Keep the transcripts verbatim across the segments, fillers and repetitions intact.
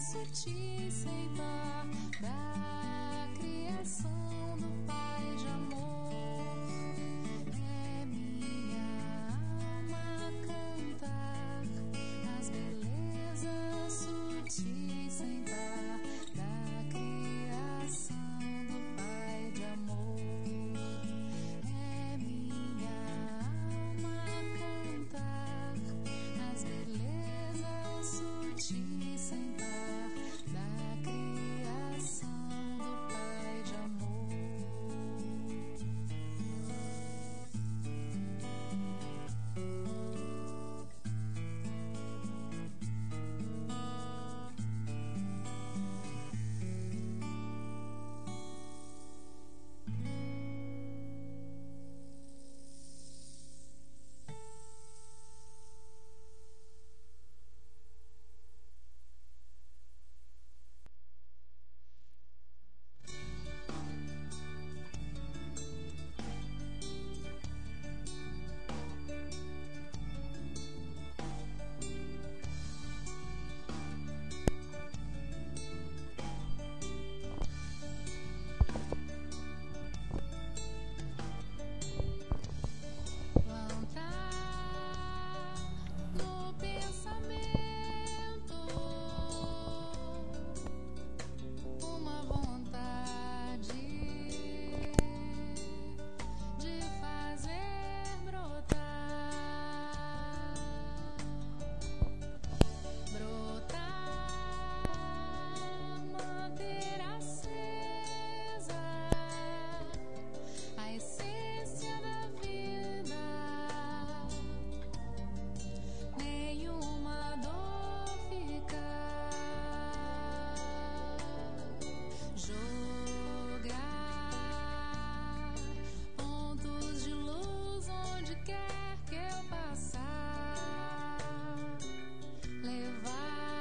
sutil sem par da criação do Pai de amor. É minha alma cantar as belezas sutis sem par da criação do Pai de amor. É minha alma cantar as belezas sutis sem par da criação do Pai de amor. No pensamento, uma vontade de fazer brotar, brotar, manter acesa a essência da vida. Nenhuma dor ficar, jogar pontos de luz onde quer que eu passar, levar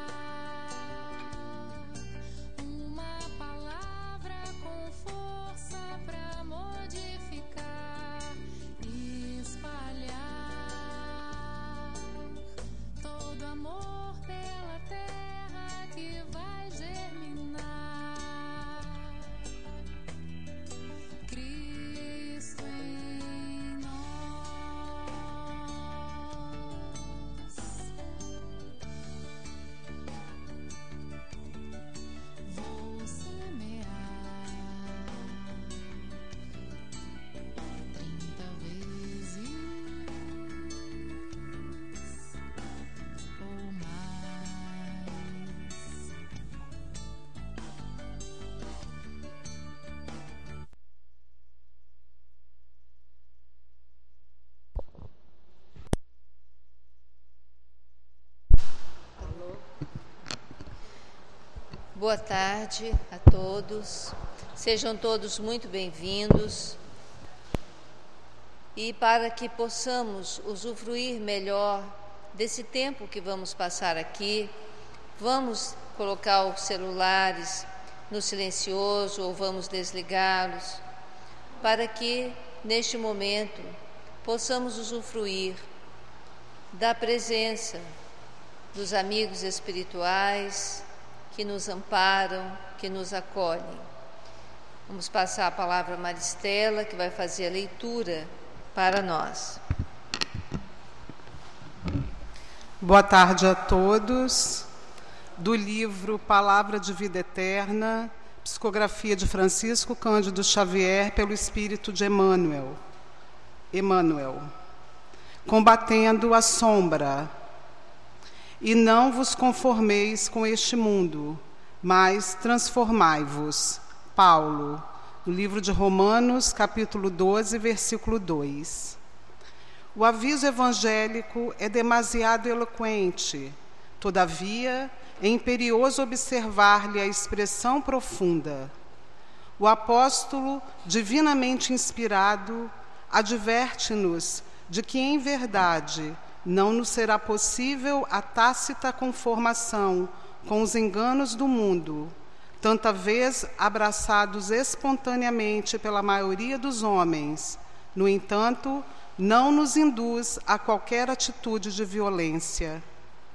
uma palavra com força pra modificar, espalhar todo amor pela terra que vai germinar. Cristo em nós. Vou semear trinta vezes ou mais. Boa tarde a todos, sejam todos muito bem-vindos. E para que possamos usufruir melhor desse tempo que vamos passar aqui, vamos colocar os celulares no silencioso ou vamos desligá-los, para que neste momento possamos usufruir da presença dos amigos espirituais que nos amparam, que nos acolhem. Vamos passar a palavra a Maristela, que vai fazer a leitura para nós. Boa tarde a todos. Do livro Palavra de Vida Eterna, psicografia de Francisco Cândido Xavier, pelo Espírito de Emmanuel. Emmanuel. Combatendo a sombra. E não vos conformeis com este mundo, mas transformai-vos. Paulo, no livro de Romanos, capítulo doze, versículo dois. O aviso evangélico é demasiado eloquente, todavia é imperioso observar-lhe a expressão profunda. O apóstolo, divinamente inspirado, adverte-nos de que, em verdade, não nos será possível a tácita conformação com os enganos do mundo, tanta vez abraçados espontaneamente pela maioria dos homens. No entanto, não nos induz a qualquer atitude de violência.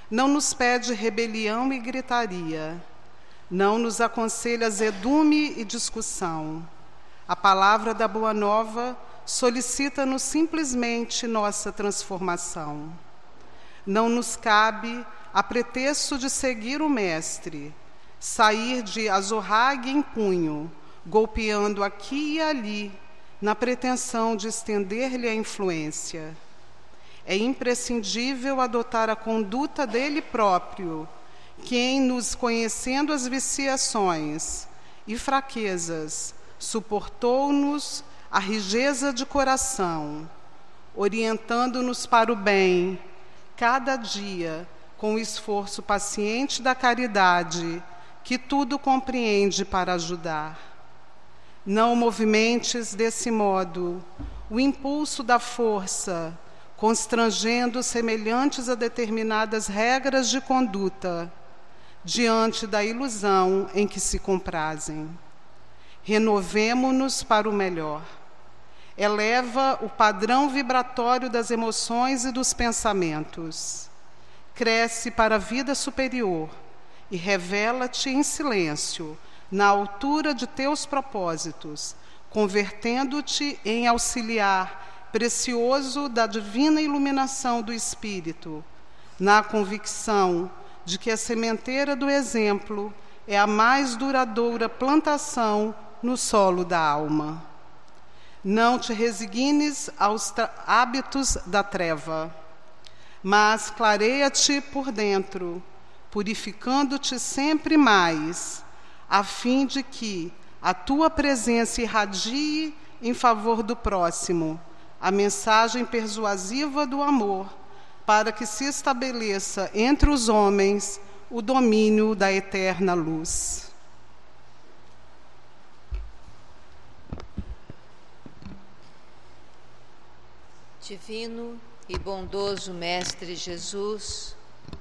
não nos pede rebelião e gritaria, não nos aconselha azedume e discussão. A palavra da Boa Nova solicita-nos simplesmente nossa transformação. Não nos cabe, a pretexto de seguir o Mestre, sair de azorrague em punho, golpeando aqui e ali, na pretensão de estender-lhe a influência. É imprescindível adotar a conduta dele próprio, quem, nos conhecendo as viciações e fraquezas, suportou-nos a rijeza de coração, orientando-nos para o bem, cada dia, com o esforço paciente da caridade, que tudo compreende para ajudar. Não movimentes desse modo o impulso da força, constrangendo semelhantes a determinadas regras de conduta, diante da ilusão em que se comprazem. Renovemo-nos para o melhor. Eleva o padrão vibratório das emoções e dos pensamentos. Cresce para a vida superior e revela-te em silêncio, na altura de teus propósitos, convertendo-te em auxiliar precioso da divina iluminação do Espírito, na convicção de que a sementeira do exemplo é a mais duradoura plantação no solo da alma. Não te resignes aos hábitos da treva, mas clareia-te por dentro, purificando-te sempre mais, a fim de que a tua presença irradie em favor do próximo a mensagem persuasiva do amor, para que se estabeleça entre os homens o domínio da eterna luz. Divino e bondoso Mestre Jesus,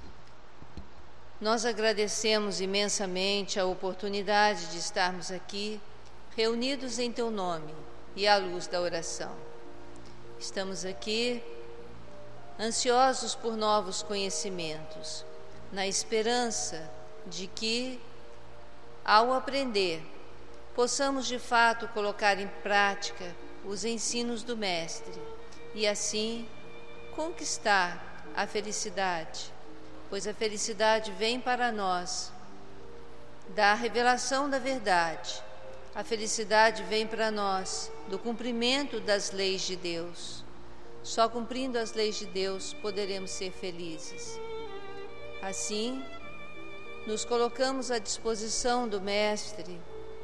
nós agradecemos imensamente a oportunidade de estarmos aqui, reunidos em Teu nome e à luz da oração. Estamos aqui ansiosos por novos conhecimentos, na esperança de que, ao aprender, possamos de fato colocar em prática os ensinos do Mestre e assim conquistar a felicidade, pois a felicidade vem para nós da revelação da verdade. A felicidade vem para nós do cumprimento das leis de Deus. Só cumprindo as leis de Deus poderemos ser felizes. Assim, nos colocamos à disposição do Mestre.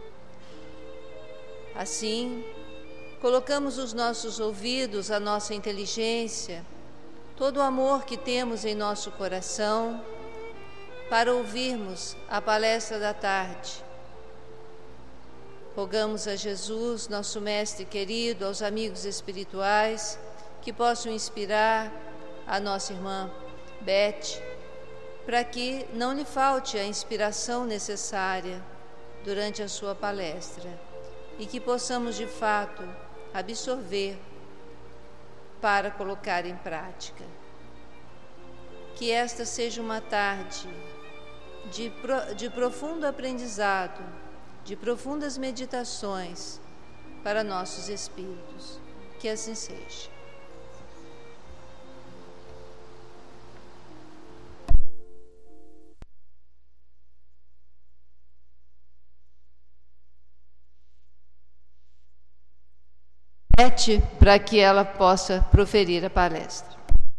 Assim, colocamos os nossos ouvidos, a nossa inteligência, todo o amor que temos em nosso coração, para ouvirmos a palestra da tarde. Rogamos a Jesus, nosso Mestre querido, aos amigos espirituais, que possam inspirar a nossa irmã Beth, para que não lhe falte a inspiração necessária durante a sua palestra e que possamos, de fato, absorver para colocar em prática. Que esta seja uma tarde de, pro, de profundo aprendizado, de profundas meditações para nossos espíritos. Que assim seja. Para que ela possa proferir a palestra.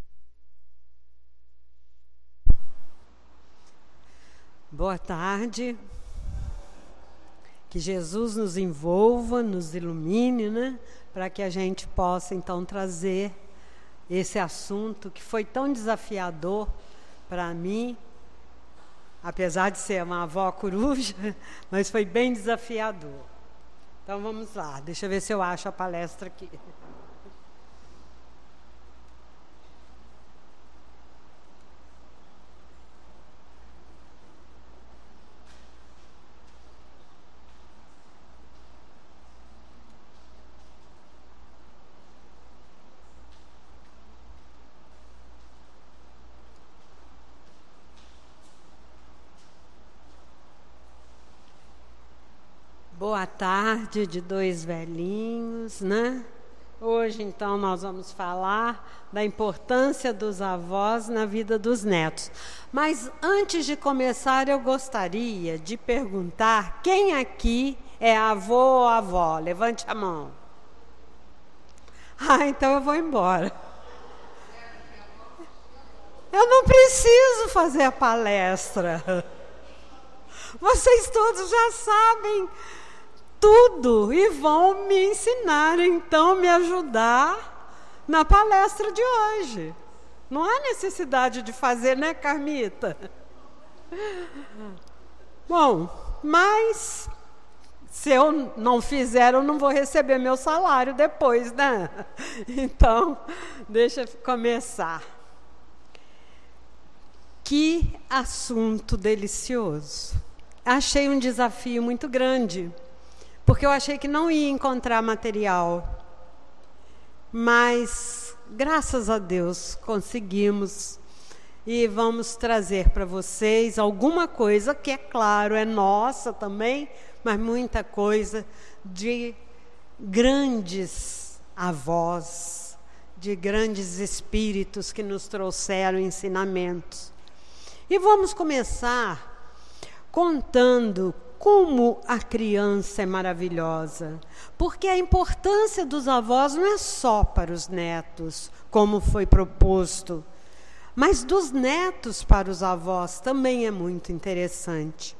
Boa tarde. Que Jesus nos envolva, nos ilumine, né? Para que a gente possa, então, trazer esse assunto que foi tão desafiador para mim, apesar de ser uma avó coruja, mas foi bem desafiador. Então, vamos lá. Deixa eu ver se eu acho a palestra aqui. Boa tarde de dois velhinhos, né? Hoje, então, nós vamos falar da importância dos avós na vida dos netos. Mas, antes de começar, eu gostaria de perguntar quem aqui é avô ou avó? Levante a mão. Ah, então eu vou embora. Eu não preciso fazer a palestra. Vocês todos já sabem tudo e vão me ensinar, então, me ajudar na palestra de hoje. Não há necessidade de fazer, né, Carmita? Bom, mas se eu não fizer, eu não vou receber meu salário depois, né? Então, deixa eu começar. Que assunto delicioso. Achei um desafio muito grande, porque eu achei que não ia encontrar material. Mas, graças a Deus, conseguimos e vamos trazer para vocês alguma coisa que, é claro, é nossa também, mas muita coisa de grandes avós, de grandes espíritos que nos trouxeram ensinamentos. E vamos começar contando como a criança é maravilhosa, porque a importância dos avós não é só para os netos, como foi proposto, mas dos netos para os avós também é muito interessante.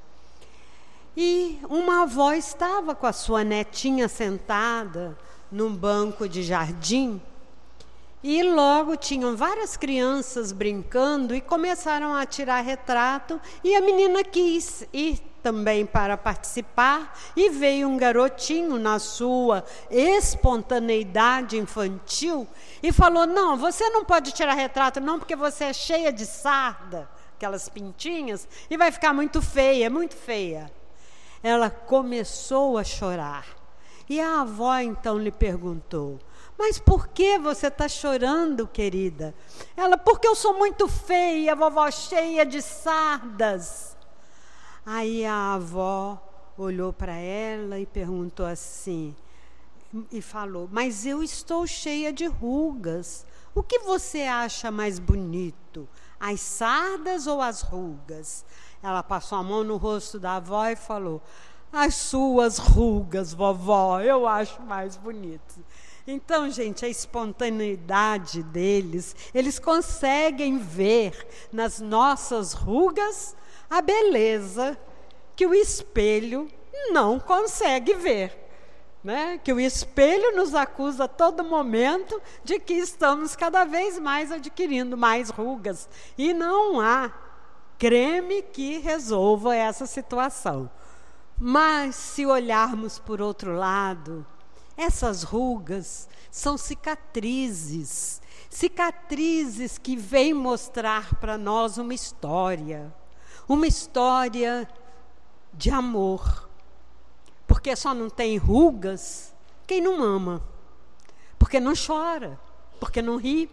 E uma avó estava com a sua netinha sentada num banco de jardim, e logo tinham várias crianças brincando e começaram a tirar retrato, e a menina quis ir também para participar, e veio um garotinho na sua espontaneidade infantil e falou: não, você não pode tirar retrato não, porque você é cheia de sarda, aquelas pintinhas, e vai ficar muito feia, muito feia. Ela começou a chorar, e a avó então lhe perguntou: mas por que você está chorando, querida? Ela: porque eu sou muito feia, vovó, cheia de sardas. Aí a avó olhou para ela e perguntou assim, e falou: mas eu estou cheia de rugas. O que você acha mais bonito, as sardas ou as rugas? Ela passou a mão no rosto da avó e falou: as suas rugas, vovó, eu acho mais bonito. Então, gente, a espontaneidade deles, eles conseguem ver nas nossas rugas a beleza que o espelho não consegue ver, né? Que o espelho nos acusa a todo momento de que estamos cada vez mais adquirindo mais rugas, e não há creme que resolva essa situação. Mas se olharmos por outro lado, essas rugas são cicatrizes, cicatrizes que vêm mostrar para nós uma história, uma história de amor. Porque só não tem rugas quem não ama, porque não chora, porque não ri.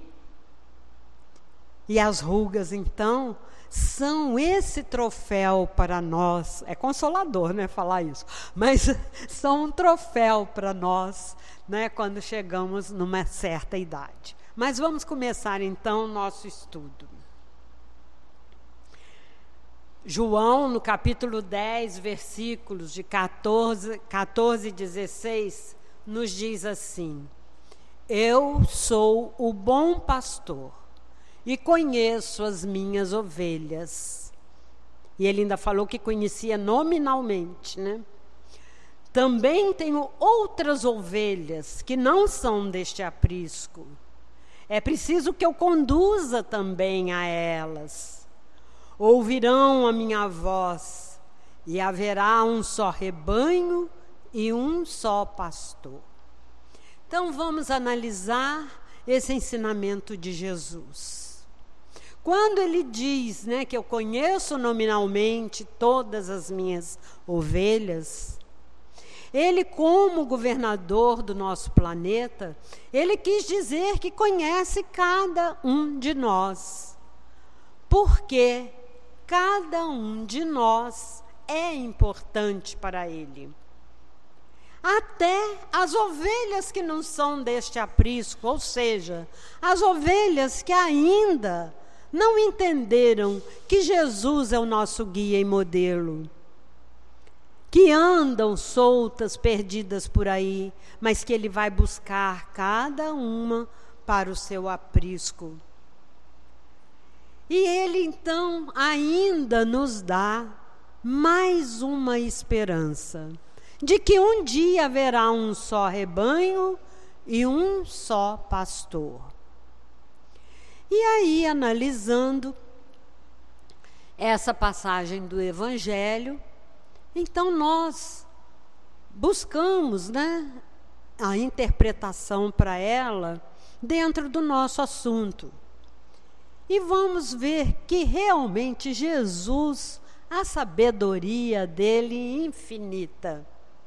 E as rugas, então, são esse troféu para nós. É consolador, né, falar isso, mas são um troféu para nós, né, quando chegamos numa certa idade. Mas vamos começar então o nosso estudo. João, no capítulo dez, versículos de catorze, catorze e dezesseis, nos diz assim: eu sou o bom pastor e conheço as minhas ovelhas. E ele ainda falou que conhecia nominalmente, né? Também tenho outras ovelhas que não são deste aprisco. É preciso que eu conduza também a elas. Ouvirão a minha voz, e haverá um só rebanho e um só pastor. Então vamos analisar esse ensinamento de Jesus. Quando ele diz, né, que eu conheço nominalmente todas as minhas ovelhas, ele, como governador do nosso planeta, ele quis dizer que conhece cada um de nós. Porque cada um de nós é importante para ele. até as ovelhas que não são deste aprisco, ou seja, as ovelhas que ainda não entenderam que Jesus é o nosso guia e modelo, que andam soltas, perdidas por aí, mas que Ele vai buscar cada uma para o seu aprisco. E Ele então ainda nos dá mais uma esperança de que um dia haverá um só rebanho e um só pastor. E aí, analisando essa passagem do Evangelho, então nós buscamos, né, a interpretação para ela dentro do nosso assunto. E vamos ver que realmente Jesus, a sabedoria dele infinita,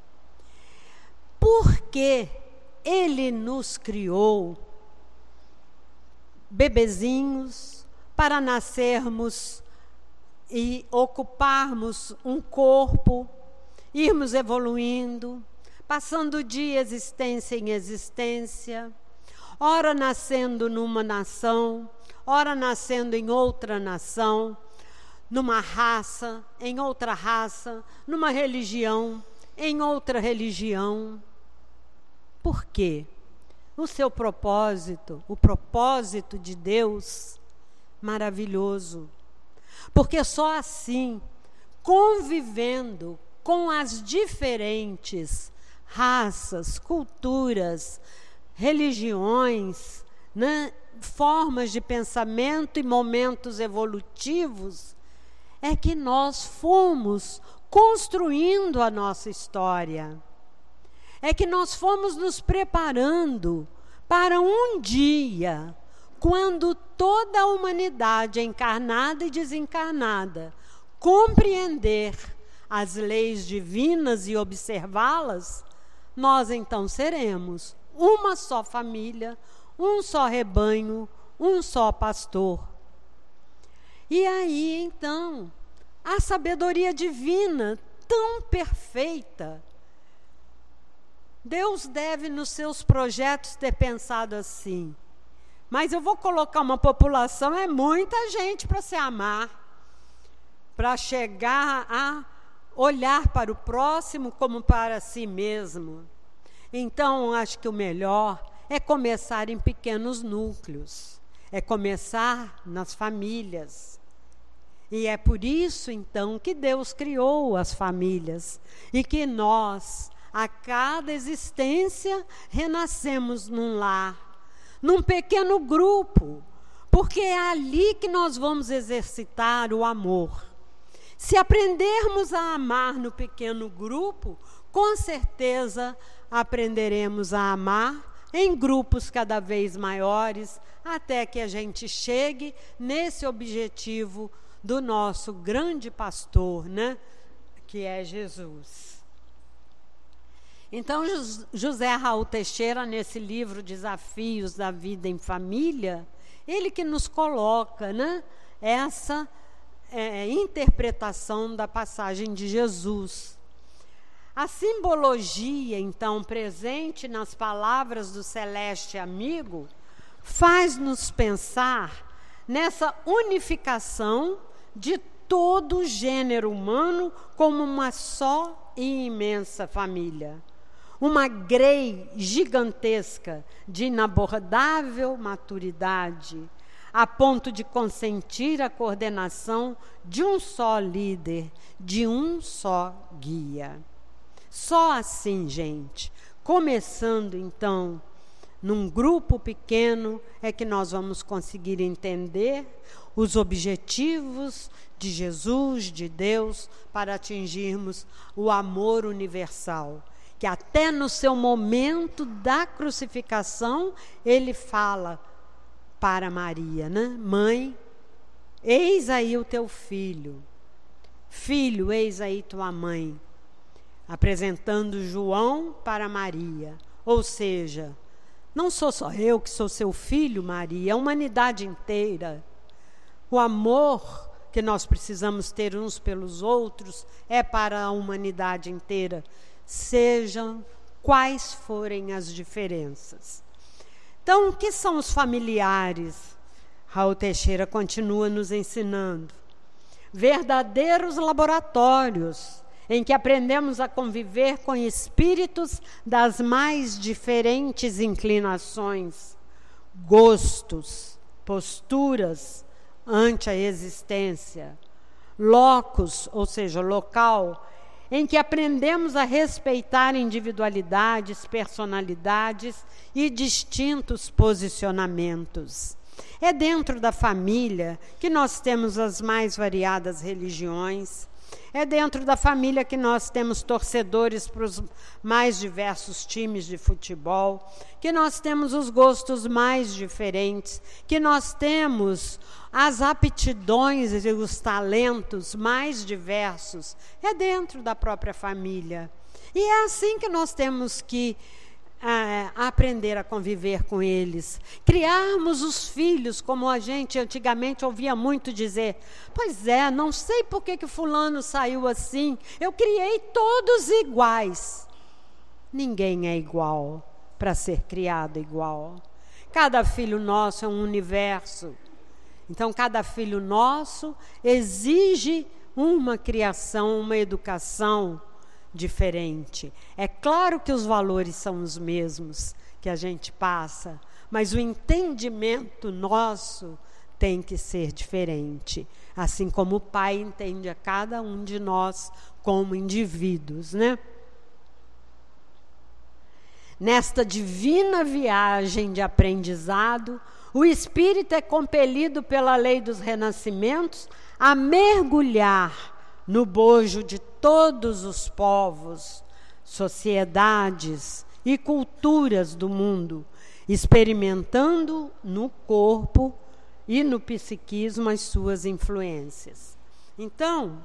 porque Ele nos criou bebezinhos para nascermos e ocuparmos um corpo, irmos evoluindo, passando de existência em existência, ora nascendo numa nação, ora nascendo em outra nação, numa raça, em outra raça, numa religião, em outra religião. Por quê? O seu propósito, o propósito de Deus, maravilhoso. Porque só assim, convivendo com as diferentes raças, culturas, religiões, né, formas de pensamento e momentos evolutivos, é que nós fomos construindo a nossa história. É que nós fomos nos preparando para um dia, quando toda a humanidade encarnada e desencarnada compreender as leis divinas e observá-las, nós então seremos uma só família, um só rebanho, um só pastor. E aí, então, a sabedoria divina tão perfeita, Deus deve, nos seus projetos, ter pensado assim: mas eu vou colocar uma população, é muita gente para se amar, para chegar a olhar para o próximo como para si mesmo. Então, acho que o melhor é começar em pequenos núcleos, é começar nas famílias. E é por isso, então, que Deus criou as famílias e que nós, a cada existência, renascemos num lar, num pequeno grupo, porque é ali que nós vamos exercitar o amor. Se aprendermos a amar no pequeno grupo, com certeza aprenderemos a amar em grupos cada vez maiores, até que a gente chegue nesse objetivo do nosso grande pastor, né? Que é Jesus. Então, José Raul Teixeira, nesse livro Desafios da Vida em Família, ele que nos coloca, né, essa é, interpretação da passagem de Jesus. A simbologia, então, presente nas palavras do celeste amigo, faz-nos pensar nessa unificação de todo o gênero humano como uma só e imensa família. Uma grei gigantesca de inabordável maturidade, a ponto de consentir a coordenação de um só líder, de um só guia. Só assim, gente, começando então num grupo pequeno, é que nós vamos conseguir entender os objetivos de Jesus, de Deus, para atingirmos o amor universal. Que até no seu momento da crucificação, ele fala para Maria, né? Mãe, eis aí o teu filho. Filho, eis aí tua mãe. Apresentando João para Maria. Ou seja, não sou só eu que sou seu filho, Maria, a humanidade inteira. O amor que nós precisamos ter uns pelos outros é para a humanidade inteira. Sejam quais forem as diferenças. Então, o que são os familiares? Raul Teixeira continua nos ensinando. Verdadeiros laboratórios em que aprendemos a conviver com espíritos das mais diferentes inclinações, gostos, posturas ante a existência, locus, ou seja, local, em que aprendemos a respeitar individualidades, personalidades e distintos posicionamentos. É dentro da família que nós temos as mais variadas religiões, é dentro da família que nós temos torcedores para os mais diversos times de futebol, que nós temos os gostos mais diferentes, que nós temos as aptidões e os talentos mais diversos. É dentro da própria família. E é assim que nós temos que É, aprender a conviver com eles, criarmos os filhos, como a gente antigamente ouvia muito dizer, pois é, não sei por que que fulano saiu assim, eu criei todos iguais. Ninguém é igual para ser criado igual. Cada filho nosso é um universo, então cada filho nosso exige uma criação, uma educação diferente. É claro que os valores são os mesmos que a gente passa, mas o entendimento nosso tem que ser diferente, assim como o Pai entende a cada um de nós como indivíduos, né? Nesta divina viagem de aprendizado, o espírito é compelido pela lei dos renascimentos a mergulhar no bojo de todos os povos, sociedades e culturas do mundo, experimentando no corpo e no psiquismo as suas influências. Então,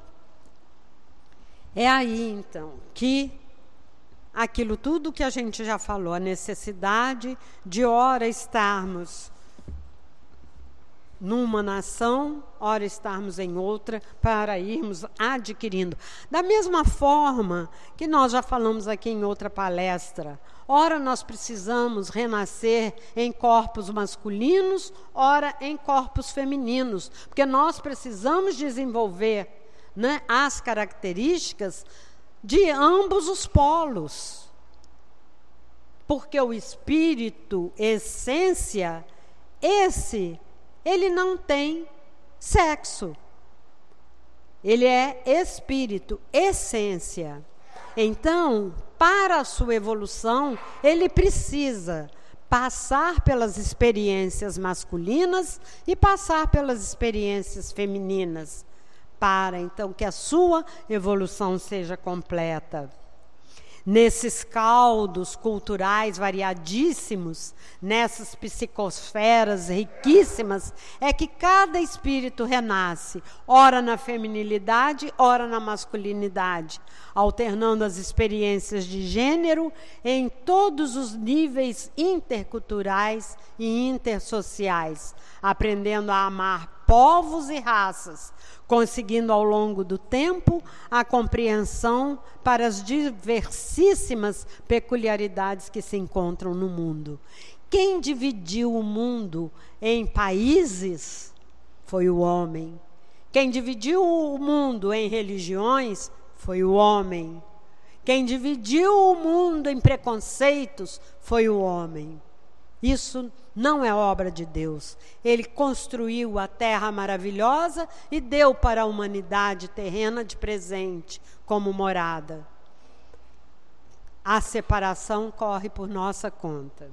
é aí então que aquilo tudo que a gente já falou, a necessidade de ora estarmos numa nação, ora estarmos em outra, para irmos adquirindo. Da mesma forma que nós já falamos aqui em outra palestra, ora nós precisamos renascer em corpos masculinos, ora em corpos femininos, porque nós precisamos desenvolver, né, as características de ambos os polos. Porque o espírito, essência, esse ele não tem sexo. Ele é espírito, essência. Então, para a sua evolução, ele precisa passar pelas experiências masculinas e passar pelas experiências femininas, para então que a sua evolução seja completa. Nesses caldos culturais variadíssimos, nessas psicosferas riquíssimas, é que cada espírito renasce, ora na feminilidade, ora na masculinidade, alternando as experiências de gênero em todos os níveis interculturais e intersociais, aprendendo a amar povos e raças, conseguindo ao longo do tempo a compreensão para as diversíssimas peculiaridades que se encontram no mundo. Quem dividiu o mundo em países foi o homem. Quem dividiu o mundo em religiões foi o homem. Quem dividiu o mundo em preconceitos foi o homem. Isso não é obra de Deus. Ele construiu a terra maravilhosa e deu para a humanidade terrena de presente como morada. A separação corre por nossa conta.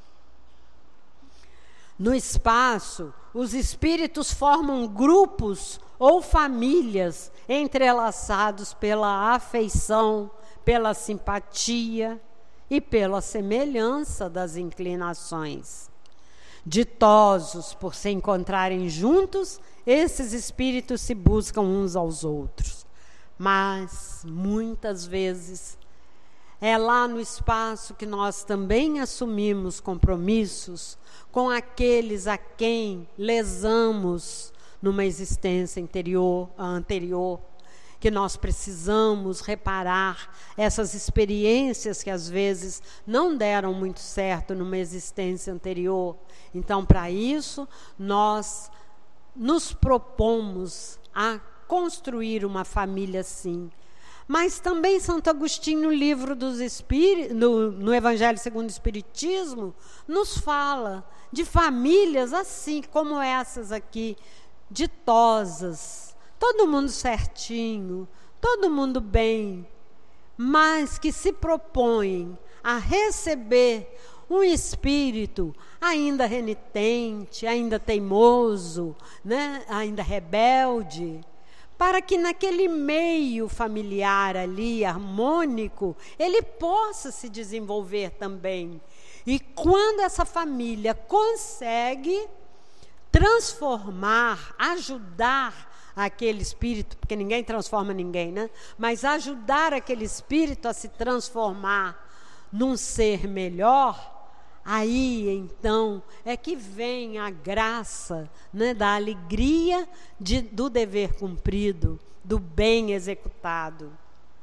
No espaço, os espíritos formam grupos ou famílias entrelaçados pela afeição, pela simpatia e pela semelhança das inclinações. Ditosos por se encontrarem juntos, esses espíritos se buscam uns aos outros. Mas, muitas vezes, é lá no espaço que nós também assumimos compromissos com aqueles a quem lesamos numa existência interior, anterior, que nós precisamos reparar essas experiências que às vezes não deram muito certo numa existência anterior. Então, para isso, nós nos propomos a construir uma família assim. Mas também Santo Agostinho, no livro dos Espíritos, no, no Evangelho segundo o Espiritismo, nos fala de famílias assim, como essas aqui, ditosas, todo mundo certinho, todo mundo bem, mas que se propõem a receber um espírito ainda renitente, ainda teimoso, né? Ainda rebelde, para que naquele meio familiar ali, harmônico, ele possa se desenvolver também. E quando essa família consegue transformar, ajudar aquele espírito, porque ninguém transforma ninguém, né? Mas ajudar aquele espírito a se transformar num ser melhor, aí, então, é que vem a graça, né, da alegria de, do dever cumprido, do bem executado.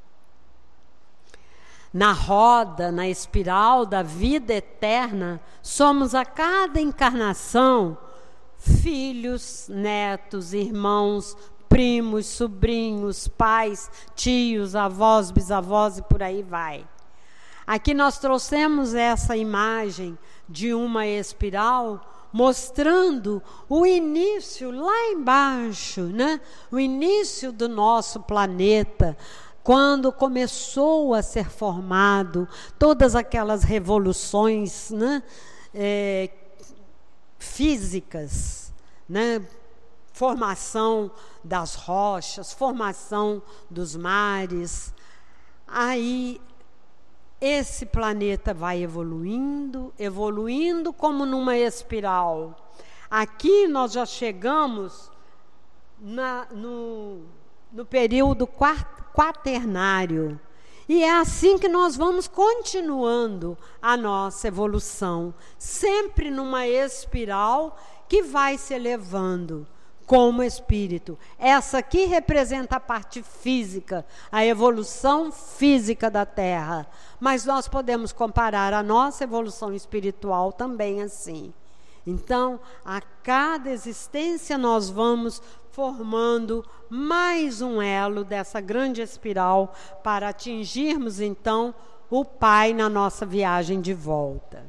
Na roda, na espiral da vida eterna, somos a cada encarnação filhos, netos, irmãos, primos, sobrinhos, pais, tios, avós, bisavós e por aí vai. Aqui nós trouxemos essa imagem de uma espiral mostrando o início lá embaixo, né? O início do nosso planeta, quando começou a ser formado todas aquelas revoluções, né? É, físicas, né? Formação das rochas, formação dos mares. Aí esse planeta vai evoluindo, evoluindo como numa espiral. Aqui nós já chegamos na, no, no período quaternário. E é assim que nós vamos continuando a nossa evolução, sempre numa espiral que vai se elevando como espírito. Essa aqui representa a parte física, a evolução física da Terra. Mas nós podemos comparar a nossa evolução espiritual também assim. Então, a cada existência nós vamos formando mais um elo dessa grande espiral para atingirmos, então, o Pai na nossa viagem de volta.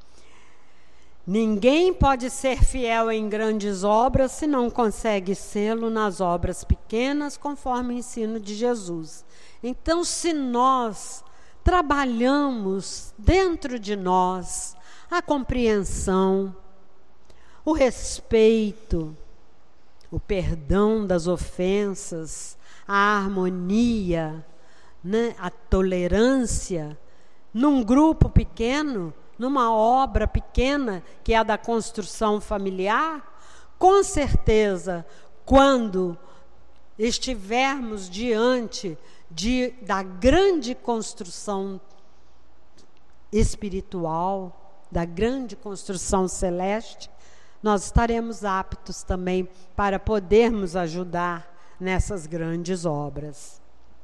Ninguém pode ser fiel em grandes obras se não consegue sê-lo nas obras pequenas, conforme o ensino de Jesus. Então, se nós trabalhamos dentro de nós a compreensão, o respeito, o perdão das ofensas, a harmonia, né, a tolerância, num grupo pequeno, numa obra pequena, que é a da construção familiar, com certeza, quando estivermos diante de, da grande construção espiritual, da grande construção celeste, nós estaremos aptos também para podermos ajudar nessas grandes obras.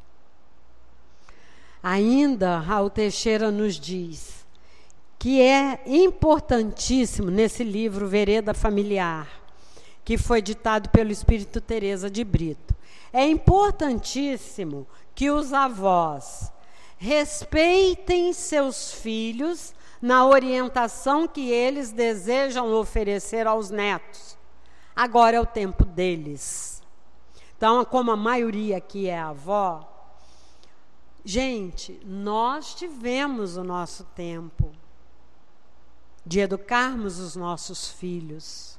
Ainda, Raul Teixeira nos diz que é importantíssimo nesse livro Vereda Familiar, que foi ditado pelo Espírito Teresa de Brito, é importantíssimo que os avós respeitem seus filhos na orientação que eles desejam oferecer aos netos. Agora é o tempo deles. Então, como a maioria aqui é avó, gente, nós tivemos o nosso tempo de educarmos os nossos filhos.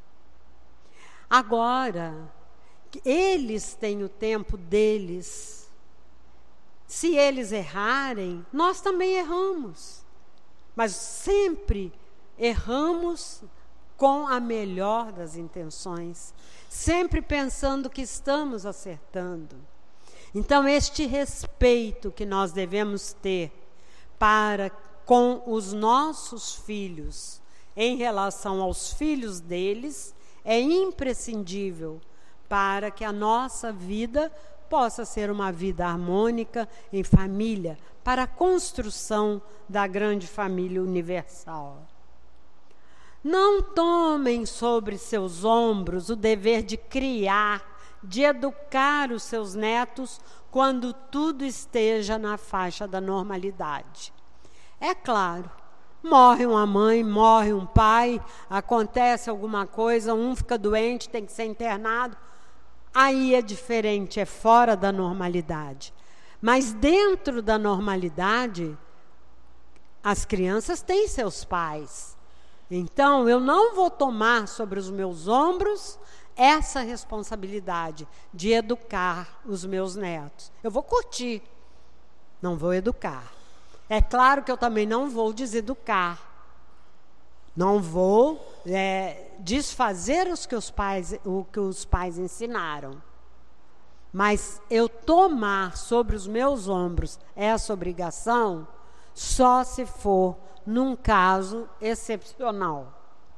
Agora, eles têm o tempo deles. Se eles errarem, nós também erramos. Mas sempre erramos com a melhor das intenções, sempre pensando que estamos acertando. Então, este respeito que nós devemos ter para com os nossos filhos, em relação aos filhos deles, é imprescindível para que a nossa vida possa ser uma vida harmônica em família, para a construção da grande família universal. Não tomem sobre seus ombros o dever de criar, de educar os seus netos quando tudo esteja na faixa da normalidade. É claro, morre uma mãe, morre um pai, acontece alguma coisa, um fica doente, tem que ser internado. Aí é diferente, é fora da normalidade. Mas dentro da normalidade, as crianças têm seus pais. Então, eu não vou tomar sobre os meus ombros essa responsabilidade de educar os meus netos. Eu vou curtir, não vou educar. É claro que eu também não vou deseducar. Não vou é, desfazer os que os pais, o que os pais ensinaram. Mas eu tomar sobre os meus ombros essa obrigação só se for num caso excepcional.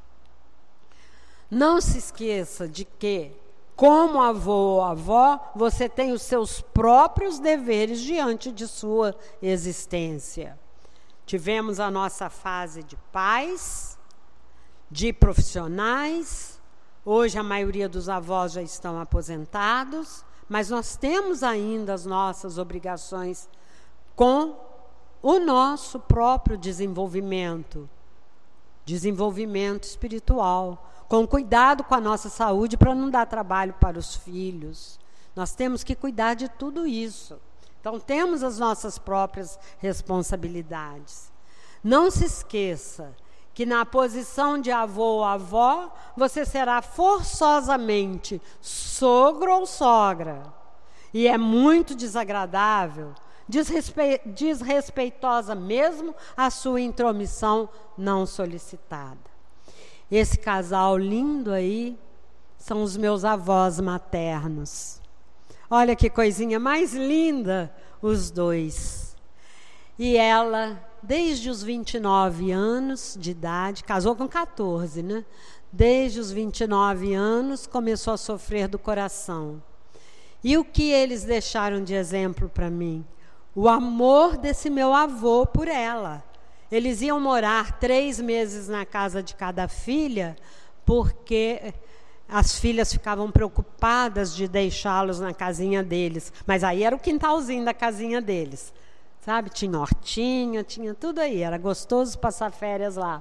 Não se esqueça de que, como avô ou avó, você tem os seus próprios deveres diante de sua existência. Tivemos a nossa fase de pais, de profissionais. Hoje a maioria dos avós já estão aposentados, mas nós temos ainda as nossas obrigações com o nosso próprio desenvolvimento, desenvolvimento espiritual, com cuidado com a nossa saúde para não dar trabalho para os filhos. Nós temos que cuidar de tudo isso. Então, temos as nossas próprias responsabilidades. Não se esqueça que na posição de avô ou avó, você será forçosamente sogro ou sogra. E é muito desagradável, desrespe... desrespeitosa mesmo a sua intromissão não solicitada. Esse casal lindo aí são os meus avós maternos. Olha que coisinha mais linda, os dois. E ela, desde os vinte e nove anos de idade, casou com catorze, né? Desde os vinte e nove anos, começou a sofrer do coração. E o que eles deixaram de exemplo para mim? O amor desse meu avô por ela. Eles iam morar três meses na casa de cada filha, porque as filhas ficavam preocupadas de deixá-los na casinha deles. Mas aí era o quintalzinho da casinha deles. Sabe? Tinha hortinha, tinha tudo aí. Era gostoso passar férias lá.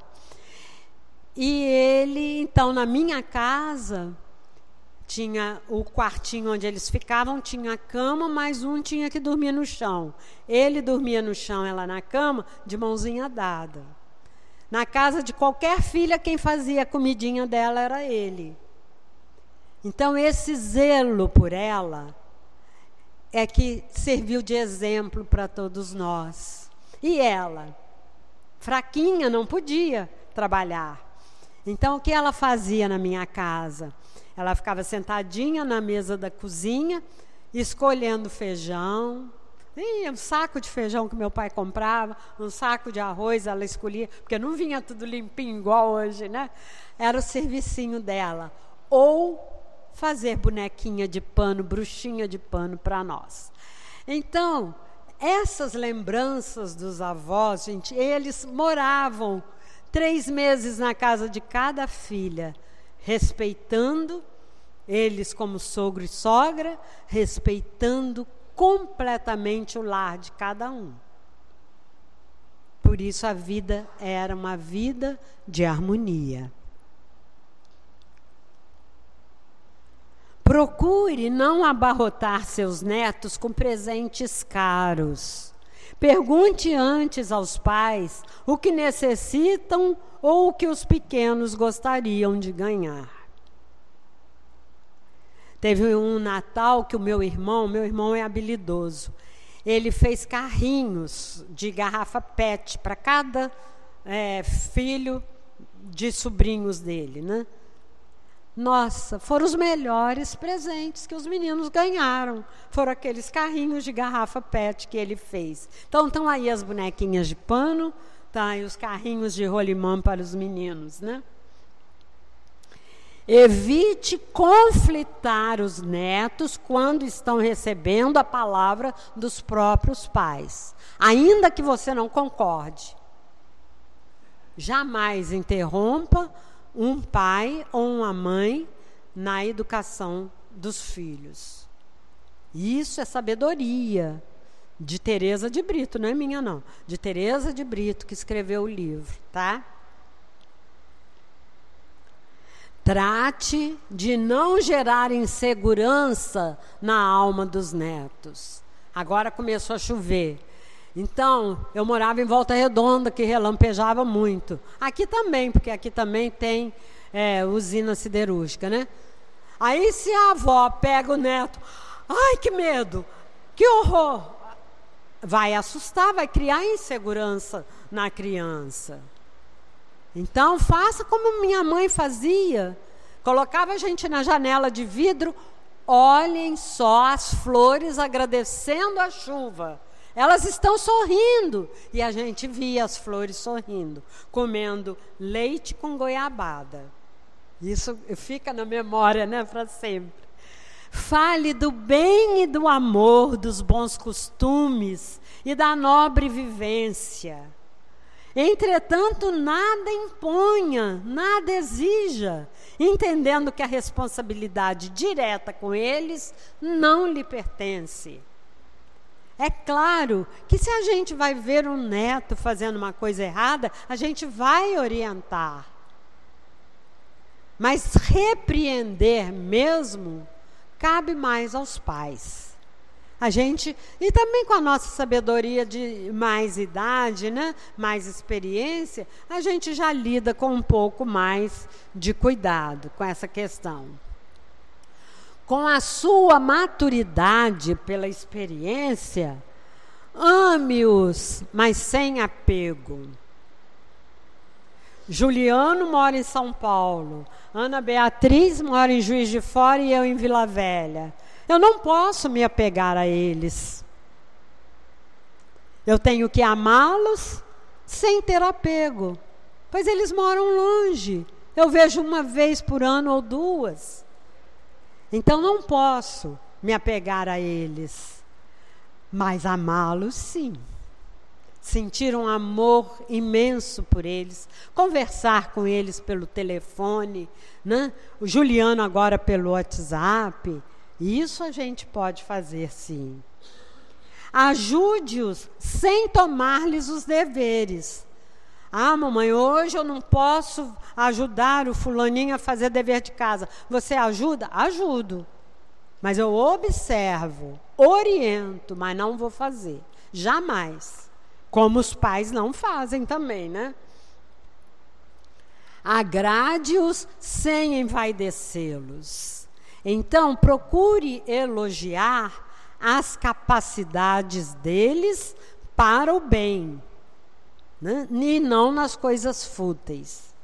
E ele, então, na minha casa, tinha o quartinho onde eles ficavam, tinha a cama, mas um tinha que dormir no chão. Ele dormia no chão, ela na cama, de mãozinha dada. Na casa de qualquer filha, quem fazia a comidinha dela era ele. Então, esse zelo por ela é que serviu de exemplo para todos nós. E ela, fraquinha, não podia trabalhar. Então, o que ela fazia na minha casa? Ela ficava sentadinha na mesa da cozinha, escolhendo feijão. E um saco de feijão que meu pai comprava, um saco de arroz ela escolhia, porque não vinha tudo limpinho igual hoje, né? Era o servicinho dela. Ou fazer bonequinha de pano, bruxinha de pano para nós. Então, essas lembranças dos avós, gente, eles moravam três meses na casa de cada filha, respeitando eles como sogro e sogra, respeitando completamente o lar de cada um. Por isso a vida era uma vida de harmonia. Procure não abarrotar seus netos com presentes caros. Pergunte antes aos pais o que necessitam ou o que os pequenos gostariam de ganhar. Teve um Natal que o meu irmão, meu irmão é habilidoso, ele fez carrinhos de garrafa pet para cada é, filho de sobrinhos dele, né? Nossa, foram os melhores presentes que os meninos ganharam. Foram aqueles carrinhos de garrafa pet que ele fez. Então, estão aí as bonequinhas de pano, tá aí os carrinhos de rolimã para os meninos, né? Evite conflitar os netos quando estão recebendo a palavra dos próprios pais, ainda que você não concorde. Jamais interrompa um pai ou uma mãe na educação dos filhos. Isso é sabedoria de Teresa de Brito, não é minha não, de Teresa de Brito, que escreveu o livro, tá? Trate de não gerar insegurança na alma dos netos. Agora começou a chover. Então, eu morava em Volta Redonda, que relampejava muito. Aqui também, porque aqui também tem é, usina siderúrgica, né? Aí se a avó pega o neto, ai, que medo, que horror, vai assustar, vai criar insegurança na criança. Então, faça como minha mãe fazia. Colocava a gente na janela de vidro, olhem só as flores agradecendo a chuva. Elas estão sorrindo. E a gente via as flores sorrindo, comendo leite com goiabada. Isso fica na memória, né, para sempre. Fale do bem e do amor, dos bons costumes e da nobre vivência. Entretanto, nada imponha, nada exija, entendendo que a responsabilidade direta com eles não lhe pertence. É claro que se a gente vai ver um neto fazendo uma coisa errada, a gente vai orientar. Mas repreender mesmo cabe mais aos pais. A gente, e também com a nossa sabedoria de mais idade, né, mais experiência, a gente já lida com um pouco mais de cuidado com essa questão. Com a sua maturidade pela experiência, ame-os, mas sem apego. Juliano mora em São Paulo, Ana Beatriz mora em Juiz de Fora e eu em Vila Velha. Eu não posso me apegar a eles. Eu tenho que amá-los sem ter apego, pois eles moram longe. Eu vejo uma vez por ano ou duas. Então não posso me apegar a eles, mas amá-los sim. Sentir um amor imenso por eles, conversar com eles pelo telefone, né? O Juliano agora pelo WhatsApp. Isso a gente pode fazer sim. Ajude-os sem tomar-lhes os deveres. Ah, mamãe, hoje eu não posso ajudar o fulaninho a fazer dever de casa. Você ajuda? Ajudo. Mas eu observo, oriento, mas não vou fazer. Jamais. Como os pais não fazem também, né? Agrade-os sem envaidecê-los. Então, procure elogiar as capacidades deles para o bem, né? E não nas coisas fúteis.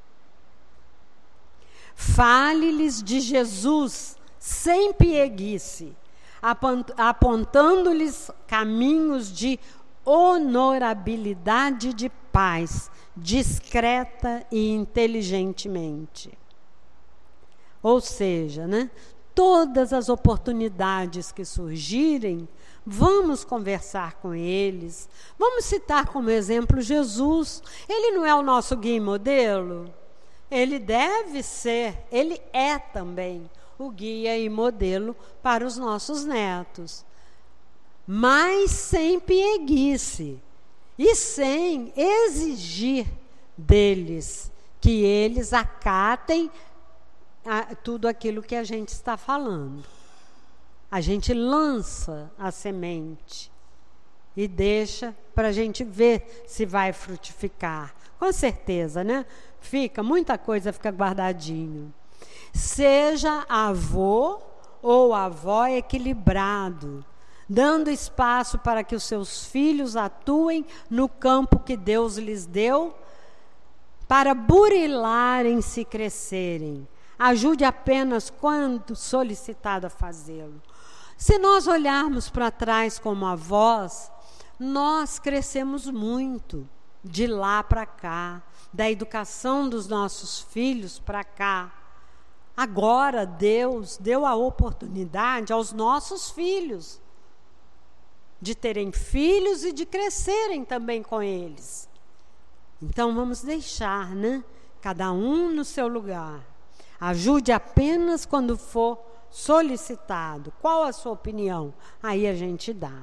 Fale-lhes de Jesus sem pieguice, apontando-lhes caminhos de honorabilidade de paz, discreta e inteligentemente. Ou seja, né, todas as oportunidades que surgirem, vamos conversar com eles, vamos citar como exemplo Jesus. Ele não é o nosso guia e modelo? Ele deve ser, ele é também o guia e modelo para os nossos netos. Mas sem pieguice e sem exigir deles que eles acatem a, tudo aquilo que a gente está falando. A gente lança a semente e deixa para a gente ver se vai frutificar. Com certeza, né? Fica, muita coisa fica guardadinho. Seja avô ou avó equilibrado, dando espaço para que os seus filhos atuem no campo que Deus lhes deu, para burilarem-se e crescerem. Ajude apenas quando solicitado a fazê-lo. Se nós olharmos para trás como avós, nós crescemos muito de lá para cá, da educação dos nossos filhos para cá. Agora Deus deu a oportunidade aos nossos filhos de terem filhos e de crescerem também com eles. Então vamos deixar, né? Cada um no seu lugar. Ajude apenas quando for solicitado. Qual a sua opinião? Aí a gente dá.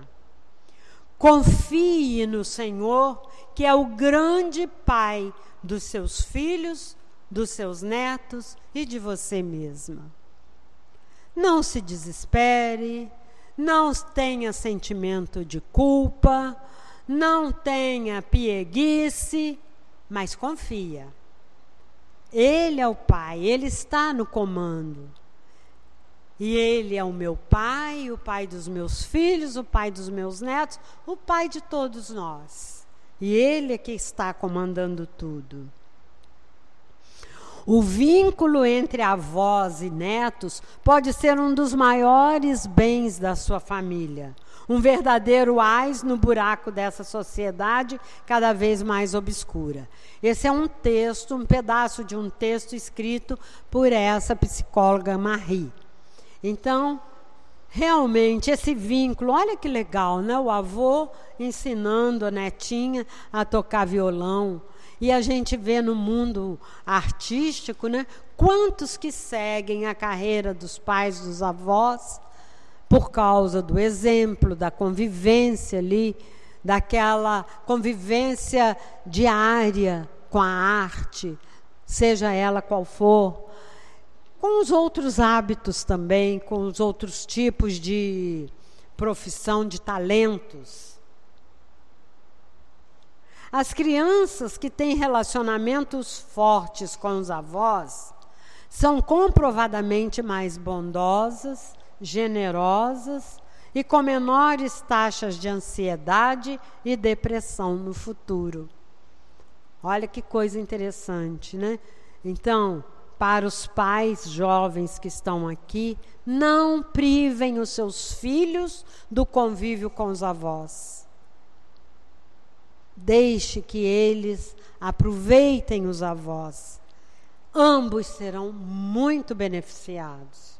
Confie no Senhor, que é o grande Pai dos seus filhos, dos seus netos e de você mesma. Não se desespere, não tenha sentimento de culpa, não tenha pieguice, mas confia. Ele é o Pai, Ele está no comando. E Ele é o meu Pai, o Pai dos meus filhos, o Pai dos meus netos, o Pai de todos nós. E Ele é que está comandando tudo. O vínculo entre avós e netos pode ser um dos maiores bens da sua família. Um verdadeiro ás no buraco dessa sociedade cada vez mais obscura. Esse é um texto, um pedaço de um texto escrito por essa psicóloga Marie. Então, realmente, esse vínculo, olha que legal, né? O avô ensinando a netinha a tocar violão. E a gente vê no mundo artístico, né, quantos que seguem a carreira dos pais, dos avós, por causa do exemplo, da convivência ali, daquela convivência diária com a arte, seja ela qual for, com os outros hábitos também, com os outros tipos de profissão, de talentos. As crianças que têm relacionamentos fortes com os avós são comprovadamente mais bondosas, generosas e com menores taxas de ansiedade e depressão no futuro. Olha que coisa interessante, né? Então, para os pais jovens que estão aqui, não privem os seus filhos do convívio com os avós. Deixe que eles aproveitem os avós. Ambos serão muito beneficiados.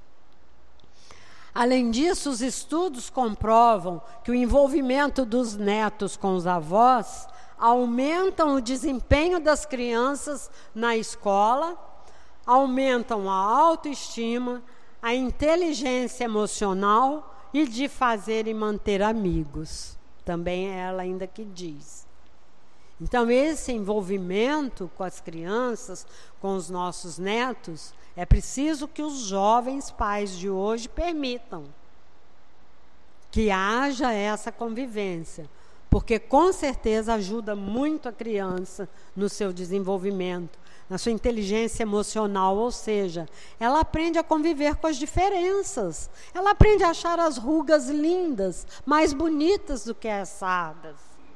Além disso, os estudos comprovam que o envolvimento dos netos com os avós aumentam o desempenho das crianças na escola, aumentam a autoestima, a inteligência emocional e de fazer e manter amigos. Também é ela ainda que diz. Então, esse envolvimento com as crianças, com os nossos netos, é preciso que os jovens pais de hoje permitam que haja essa convivência, porque com certeza ajuda muito a criança no seu desenvolvimento, na sua inteligência emocional, ou seja, ela aprende a conviver com as diferenças, ela aprende a achar as rugas lindas, mais bonitas do que as sardas.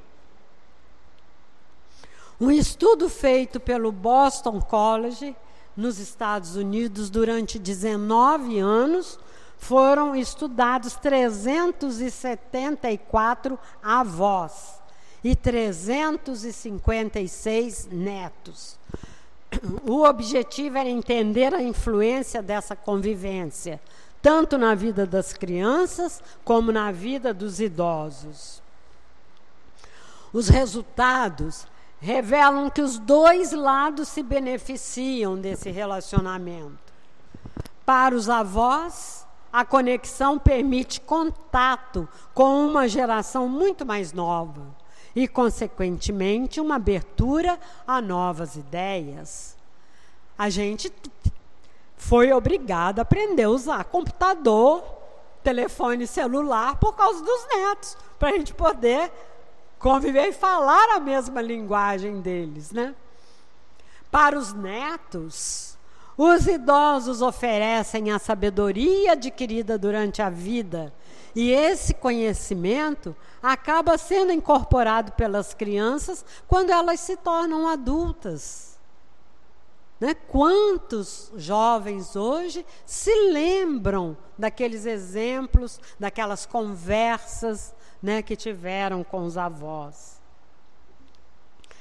Um estudo feito pelo Boston College, nos Estados Unidos, durante dezenove anos, foram estudados trezentos e setenta e quatro avós e trezentos e cinquenta e seis netos. O objetivo era entender a influência dessa convivência, tanto na vida das crianças como na vida dos idosos. Os resultados revelam que os dois lados se beneficiam desse relacionamento. Para os avós, a conexão permite contato com uma geração muito mais nova e, consequentemente, uma abertura a novas ideias. A gente foi obrigado a aprender a usar computador, telefone celular por causa dos netos, para a gente poder conviver e falar a mesma linguagem deles, né? Para os netos, os idosos oferecem a sabedoria adquirida durante a vida, e esse conhecimento acaba sendo incorporado pelas crianças quando elas se tornam adultas. Né? Quantos jovens hoje se lembram daqueles exemplos, daquelas conversas, né, que tiveram com os avós?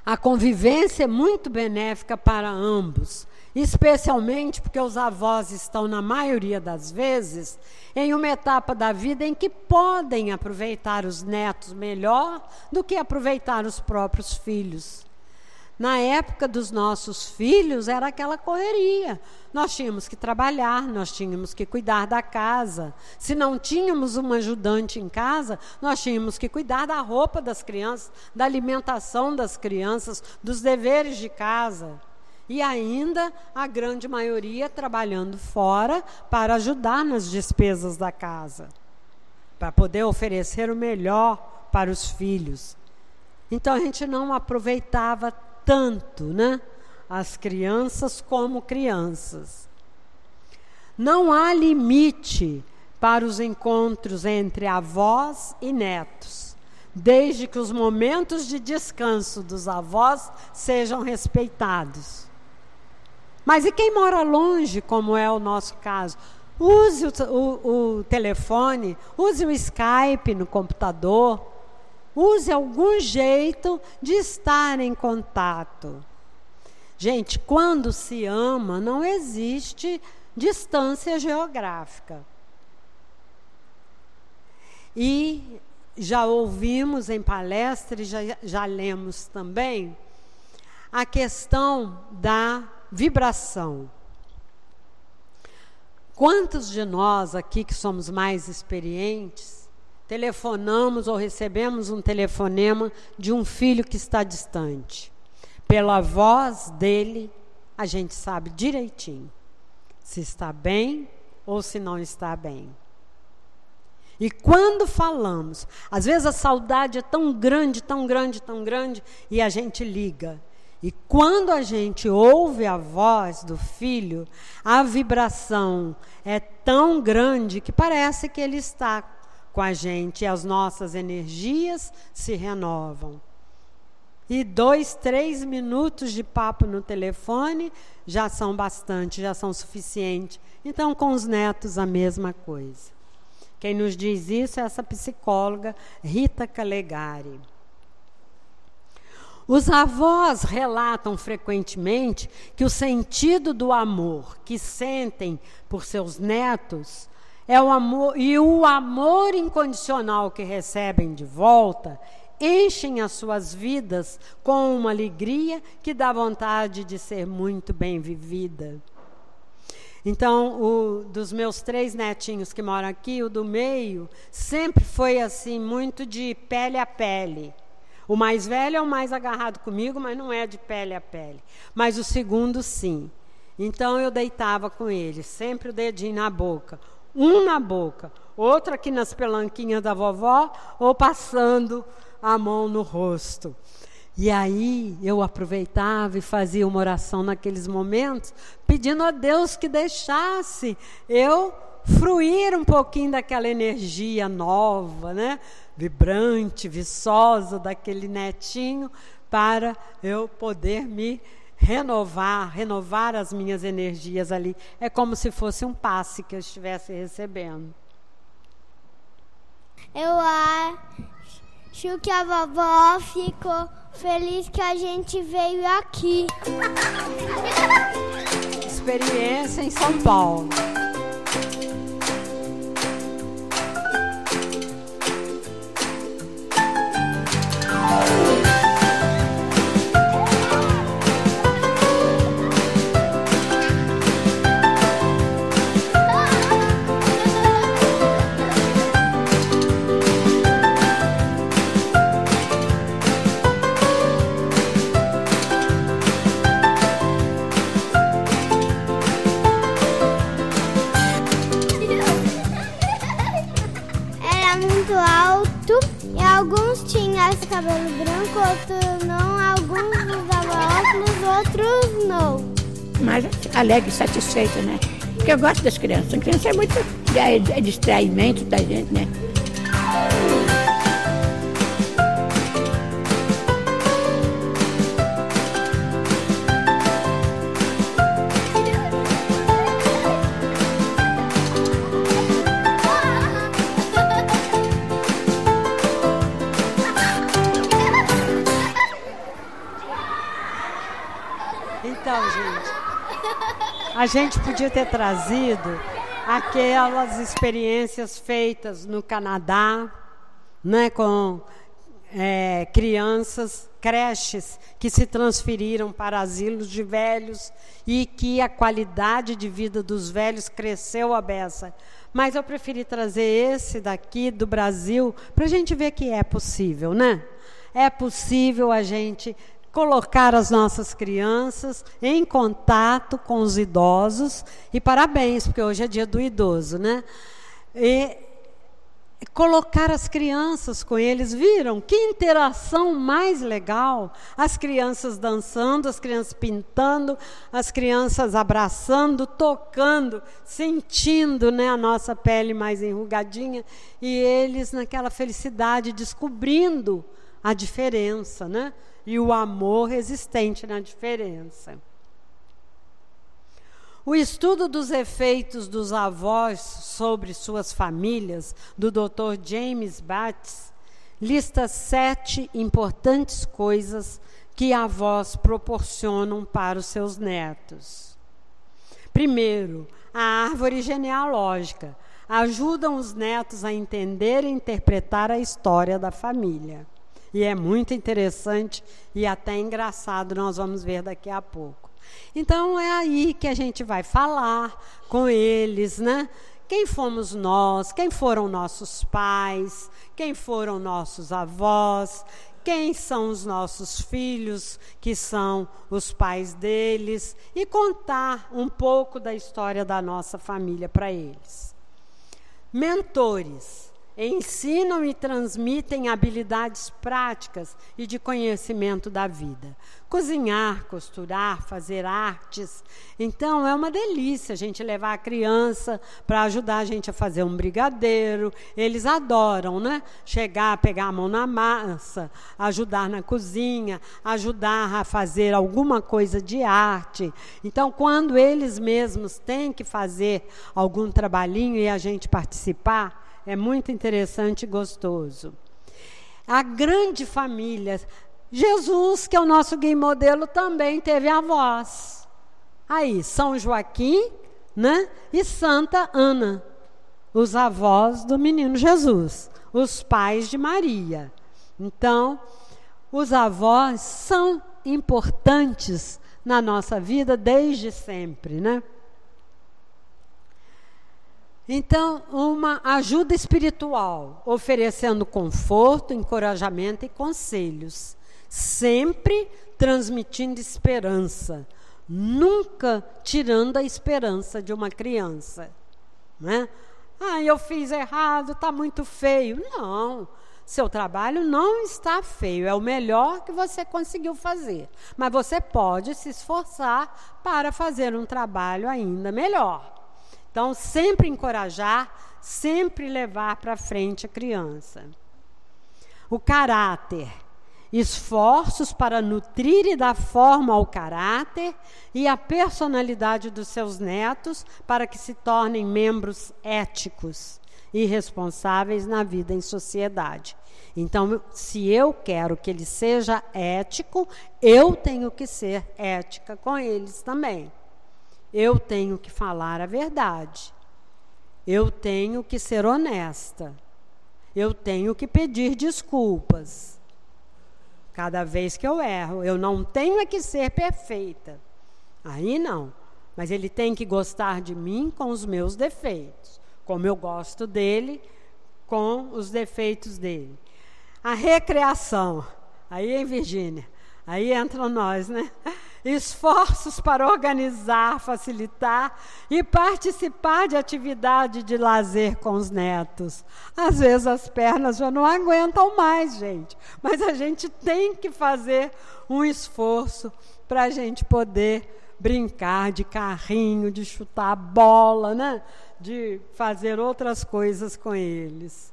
A convivência é muito benéfica para ambos, especialmente porque os avós estão, na maioria das vezes, em uma etapa da vida em que podem aproveitar os netos melhor do que aproveitar os próprios filhos. Na época dos nossos filhos, era aquela correria. Nós tínhamos que trabalhar, nós tínhamos que cuidar da casa. Se não tínhamos uma ajudante em casa, nós tínhamos que cuidar da roupa das crianças, da alimentação das crianças, dos deveres de casa. E ainda, a grande maioria trabalhando fora para ajudar nas despesas da casa, para poder oferecer o melhor para os filhos. Então, a gente não aproveitava tanto, né, as crianças como crianças. Não há limite para os encontros entre avós e netos, desde que os momentos de descanso dos avós sejam respeitados. Mas e quem mora longe, como é o nosso caso? Use o, o, o telefone, use o Skype no computador, use algum jeito de estar em contato. Gente, quando se ama, não existe distância geográfica. E já ouvimos em palestra e já, já lemos também a questão da vibração. Quantos de nós aqui que somos mais experientes telefonamos ou recebemos um telefonema de um filho que está distante? Pela voz dele, a gente sabe direitinho se está bem ou se não está bem. E quando falamos, às vezes a saudade é tão grande, tão grande, tão grande, e a gente liga. E quando a gente ouve a voz do filho, a vibração é tão grande que parece que ele está com a gente e as nossas energias se renovam. E dois, três minutos de papo no telefone já são bastante, já são suficientes. Então, com os netos, a mesma coisa. Quem nos diz isso é essa psicóloga Rita Calegari. Os avós relatam frequentemente que o sentido do amor que sentem por seus netos é o amor, e o amor incondicional que recebem de volta enchem as suas vidas com uma alegria que dá vontade de ser muito bem vivida. Então, o, dos meus três netinhos que moram aqui, o do meio sempre foi assim, muito de pele a pele. O mais velho é o mais agarrado comigo, mas não é de pele a pele. Mas o segundo, sim. Então, eu deitava com ele, sempre o dedinho na boca. Um na boca, outro aqui nas pelanquinhas da vovó, ou passando a mão no rosto. E aí eu aproveitava e fazia uma oração naqueles momentos, pedindo a Deus que deixasse eu fruir um pouquinho daquela energia nova, né? Vibrante, viçosa daquele netinho, para eu poder me renovar, renovar as minhas energias ali. É como se fosse um passe que eu estivesse recebendo. Eu acho que a vovó ficou feliz que a gente veio aqui. Experiência em São Paulo. Alguns tinham esse cabelo branco, outros não. Alguns usavam óculos, outros não. Mas alegre, satisfeita, né? Porque eu gosto das crianças. A criança é muito é, é distraimento da gente, né? gente. A gente podia ter trazido aquelas experiências feitas no Canadá, né, com é, crianças, creches que se transferiram para asilos de velhos e que a qualidade de vida dos velhos cresceu à beça. Mas eu preferi trazer esse daqui do Brasil para a gente ver que é possível, né? É possível a gente colocar as nossas crianças em contato com os idosos, e parabéns, porque hoje é dia do idoso, né? E colocar as crianças com eles, viram? Que interação mais legal! As crianças dançando, as crianças pintando, as crianças abraçando, tocando, sentindo, né, a nossa pele mais enrugadinha, e eles naquela felicidade, descobrindo a diferença, né? E o amor existente na diferença. O estudo dos efeitos dos avós sobre suas famílias, do doutor James Bates, lista sete importantes coisas que avós proporcionam para os seus netos. Primeiro, a árvore genealógica. Ajudam os netos a entender e interpretar a história da família. E é muito interessante e até engraçado, nós vamos ver daqui a pouco. Então é aí que a gente vai falar com eles, né? Quem fomos nós, quem foram nossos pais, quem foram nossos avós, quem são os nossos filhos, que são os pais deles, e contar um pouco da história da nossa família para eles. Mentores. Ensinam e transmitem habilidades práticas e de conhecimento da vida. Cozinhar, costurar, fazer artes. Então, é uma delícia a gente levar a criança para ajudar a gente a fazer um brigadeiro. Eles adoram, né? Chegar, pegar a mão na massa, ajudar na cozinha, ajudar a fazer alguma coisa de arte. Então, quando eles mesmos têm que fazer algum trabalhinho e a gente participar, é muito interessante e gostoso. A grande família. Jesus, que é o nosso guia modelo, também teve avós. Aí, São Joaquim, né? E Santa Ana, os avós do menino Jesus, os pais de Maria. Então, os avós são importantes na nossa vida desde sempre, né? Então, uma ajuda espiritual, oferecendo conforto, encorajamento e conselhos, sempre transmitindo esperança, nunca tirando a esperança de uma criança, né? Ah, eu fiz errado, está muito feio. Não, seu trabalho não está feio, é o melhor que você conseguiu fazer, mas você pode se esforçar para fazer um trabalho ainda melhor. Então, sempre encorajar, sempre levar para frente a criança. O caráter. Esforços para nutrir e dar forma ao caráter e à personalidade dos seus netos para que se tornem membros éticos e responsáveis na vida em sociedade. Então, se eu quero que ele seja ético, eu tenho que ser ética com eles também. Eu tenho que falar a verdade. Eu tenho que ser honesta. Eu tenho que pedir desculpas. Cada vez que eu erro, eu não tenho que ser perfeita. Aí não. Mas ele tem que gostar de mim com os meus defeitos, como eu gosto dele com os defeitos dele. A recreação. Aí, hein, Virgínia? Aí entra nós, né? Esforços para organizar, facilitar e participar de atividade de lazer com os netos. Às vezes as pernas já não aguentam mais, gente. Mas a gente tem que fazer um esforço para a gente poder brincar de carrinho, de chutar a bola, né? De fazer outras coisas com eles.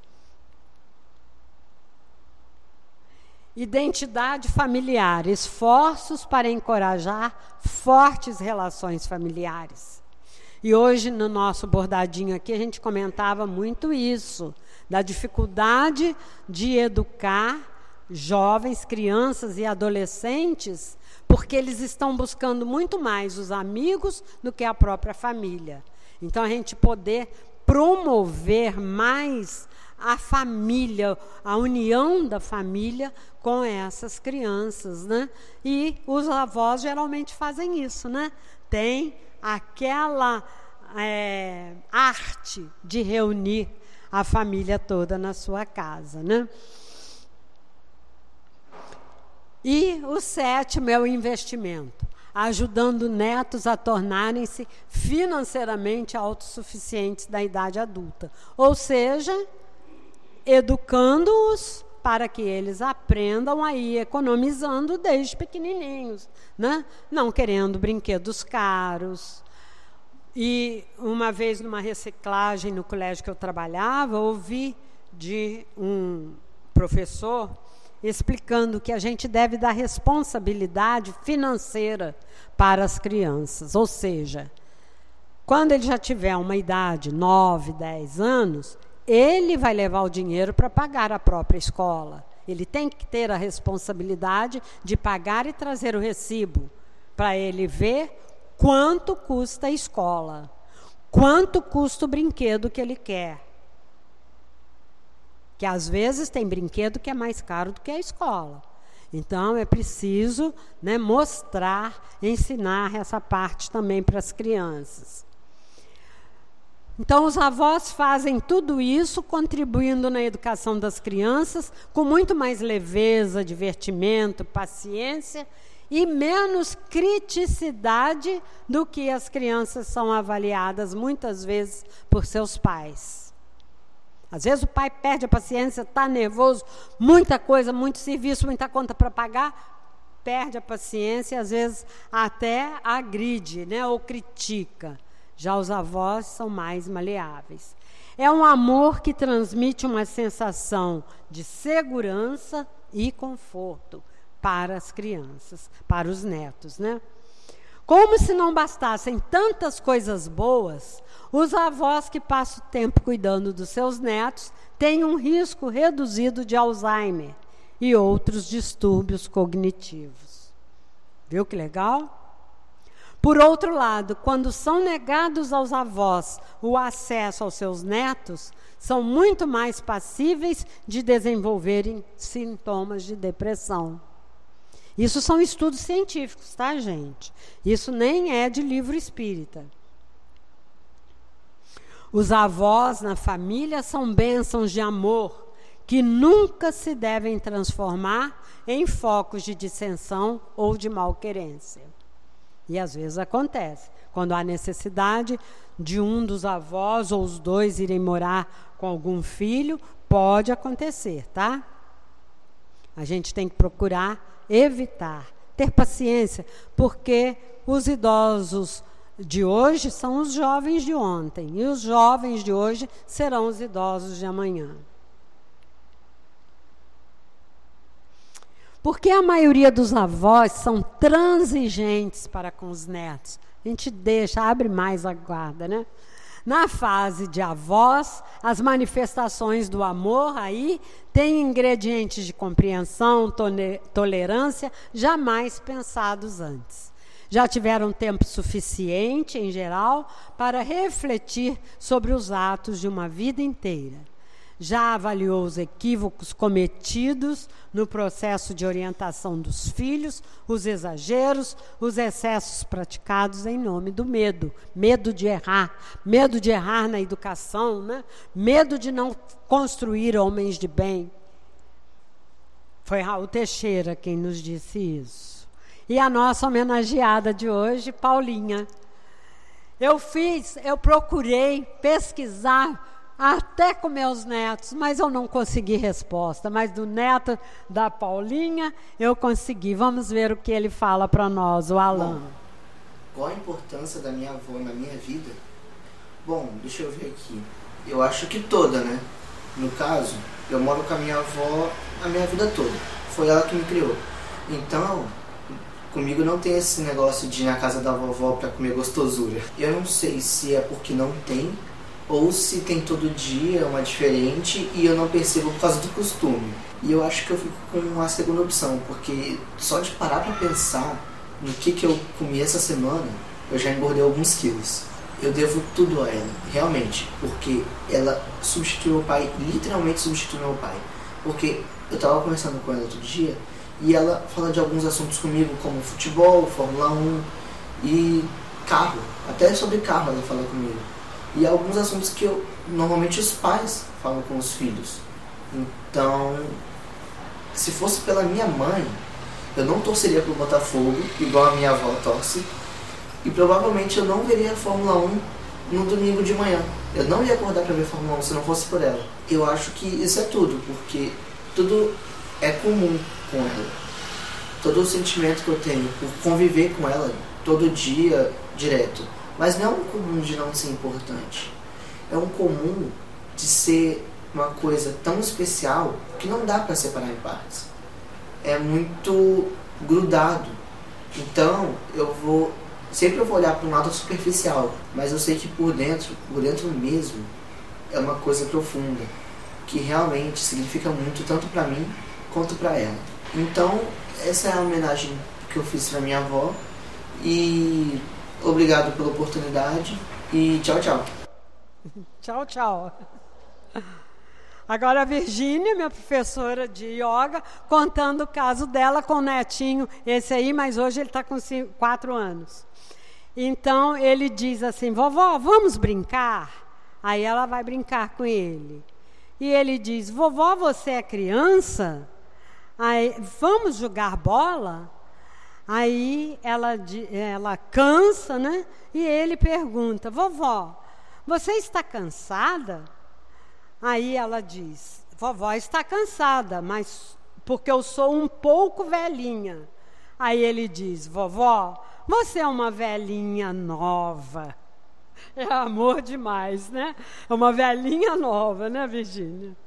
Identidade familiar, esforços para encorajar fortes relações familiares. E hoje, no nosso bordadinho aqui, a gente comentava muito isso, da dificuldade de educar jovens, crianças e adolescentes, porque eles estão buscando muito mais os amigos do que a própria família. Então, a gente poder promover mais a família, a união da família com essas crianças, né? E os avós geralmente fazem isso, né? Tem aquela é, arte de reunir a família toda na sua casa, né? E o sétimo é o investimento, ajudando netos a tornarem-se financeiramente autossuficientes da idade adulta. Ou seja, educando-os para que eles aprendam a ir economizando desde pequenininhos, né? Não querendo brinquedos caros. E uma vez numa reciclagem no colégio que eu trabalhava, ouvi de um professor explicando que a gente deve dar responsabilidade financeira para as crianças. Ou seja, quando ele já tiver uma idade, nove, dez anos, ele vai levar o dinheiro para pagar a própria escola. Ele tem que ter a responsabilidade de pagar e trazer o recibo, para ele ver quanto custa a escola, quanto custa o brinquedo que ele quer. Que às vezes tem brinquedo que é mais caro do que a escola. Então, é preciso, né, mostrar, ensinar essa parte também para as crianças. Então, os avós fazem tudo isso, contribuindo na educação das crianças, com muito mais leveza, divertimento, paciência e menos criticidade do que as crianças são avaliadas muitas vezes por seus pais. Às vezes o pai perde a paciência, está nervoso, muita coisa, muito serviço, muita conta para pagar, perde a paciência e às vezes até agride, né, ou critica. Já os avós são mais maleáveis. É um amor que transmite uma sensação de segurança e conforto para as crianças, para os netos, né? Como se não bastassem tantas coisas boas, os avós que passam tempo cuidando dos seus netos têm um risco reduzido de Alzheimer e outros distúrbios cognitivos. Viu que legal? Por outro lado, quando são negados aos avós o acesso aos seus netos, são muito mais passíveis de desenvolverem sintomas de depressão. Isso são estudos científicos, tá, gente? Isso nem é de livro espírita. Os avós na família são bênçãos de amor que nunca se devem transformar em focos de dissensão ou de malquerência. E às vezes acontece, quando há necessidade de um dos avós ou os dois irem morar com algum filho, pode acontecer, tá? A gente tem que procurar evitar, ter paciência, porque os idosos de hoje são os jovens de ontem, e os jovens de hoje serão os idosos de amanhã. Porque a maioria dos avós são transigentes para com os netos. A gente deixa, abre mais a guarda, né? Na fase de avós, as manifestações do amor aí têm ingredientes de compreensão, tolerância, jamais pensados antes. Já tiveram tempo suficiente, em geral, para refletir sobre os atos de uma vida inteira. Já avaliou os equívocos cometidos no processo de orientação dos filhos, os exageros, os excessos praticados em nome do medo. Medo de errar, medo de errar na educação, né? Medo de não construir homens de bem. Foi Raul Teixeira quem nos disse isso. E a nossa homenageada de hoje, Paulinha. Eu fiz, eu procurei pesquisar até com meus netos, mas eu não consegui resposta. Mas do neto da Paulinha, eu consegui. Vamos ver o que ele fala para nós, o Alan. Bom, qual a importância da minha avó na minha vida? Bom, deixa eu ver aqui. Eu acho que toda, né? No caso, eu moro com a minha avó a minha vida toda. Foi ela que me criou. Então, comigo não tem esse negócio de ir na casa da vovó para comer gostosura. Eu não sei se é porque não tem, ou se tem todo dia uma diferente e eu não percebo por causa do costume. E eu acho que eu fico com a segunda opção, porque só de parar para pensar no que, que eu comi essa semana, eu já engordei alguns quilos. Eu devo tudo a ela, realmente, porque ela substituiu meu pai, literalmente substituiu meu pai. Porque eu tava conversando com ela outro dia e ela fala de alguns assuntos comigo, como futebol, Fórmula um e carro. Até sobre carro ela fala comigo. E alguns assuntos que eu, normalmente os pais falam com os filhos. Então, se fosse pela minha mãe, eu não torceria pro Botafogo, igual a minha avó torce. E provavelmente eu não veria a Fórmula um no domingo de manhã. Eu não ia acordar para ver a Fórmula um se não fosse por ela. Eu acho que isso é tudo, porque tudo é comum com ela. Todo o sentimento que eu tenho por conviver com ela todo dia, direto. Mas não é um comum de não ser importante. É um comum de ser uma coisa tão especial que não dá para separar em partes. É muito grudado. Então, eu vou... Sempre eu vou olhar para um lado superficial, mas eu sei que por dentro, por dentro mesmo, é uma coisa profunda, que realmente significa muito tanto para mim quanto para ela. Então, essa é a homenagem que eu fiz para minha avó e obrigado pela oportunidade e tchau, tchau. Tchau, tchau. Agora a Virgínia, minha professora de yoga, contando o caso dela com o netinho, esse aí, mas hoje ele está com cinco, quatro anos. Então ele diz assim, vovó, vamos brincar? Aí ela vai brincar com ele. E ele diz, vovó, você é criança? Aí, vamos jogar bola? Aí ela, ela cansa, né? E ele pergunta, vovó, você está cansada? Aí ela diz, vovó está cansada, mas porque eu sou um pouco velhinha. Aí ele diz, vovó, você é uma velhinha nova. É amor demais, né? É uma velhinha nova, né, Virgínia?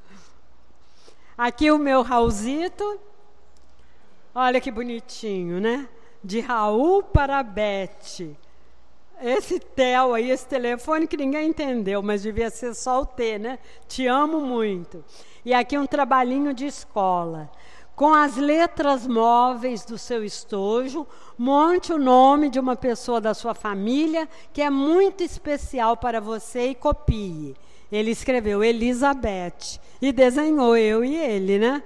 Aqui o meu Raulzito. Olha que bonitinho, né? De Raul para Bete. Esse Theo aí, esse telefone que ninguém entendeu, mas devia ser só o T, né? Te amo muito. E aqui um trabalhinho de escola. Com as letras móveis do seu estojo, monte o nome de uma pessoa da sua família que é muito especial para você e copie. Ele escreveu Elizabeth e desenhou eu e ele, né?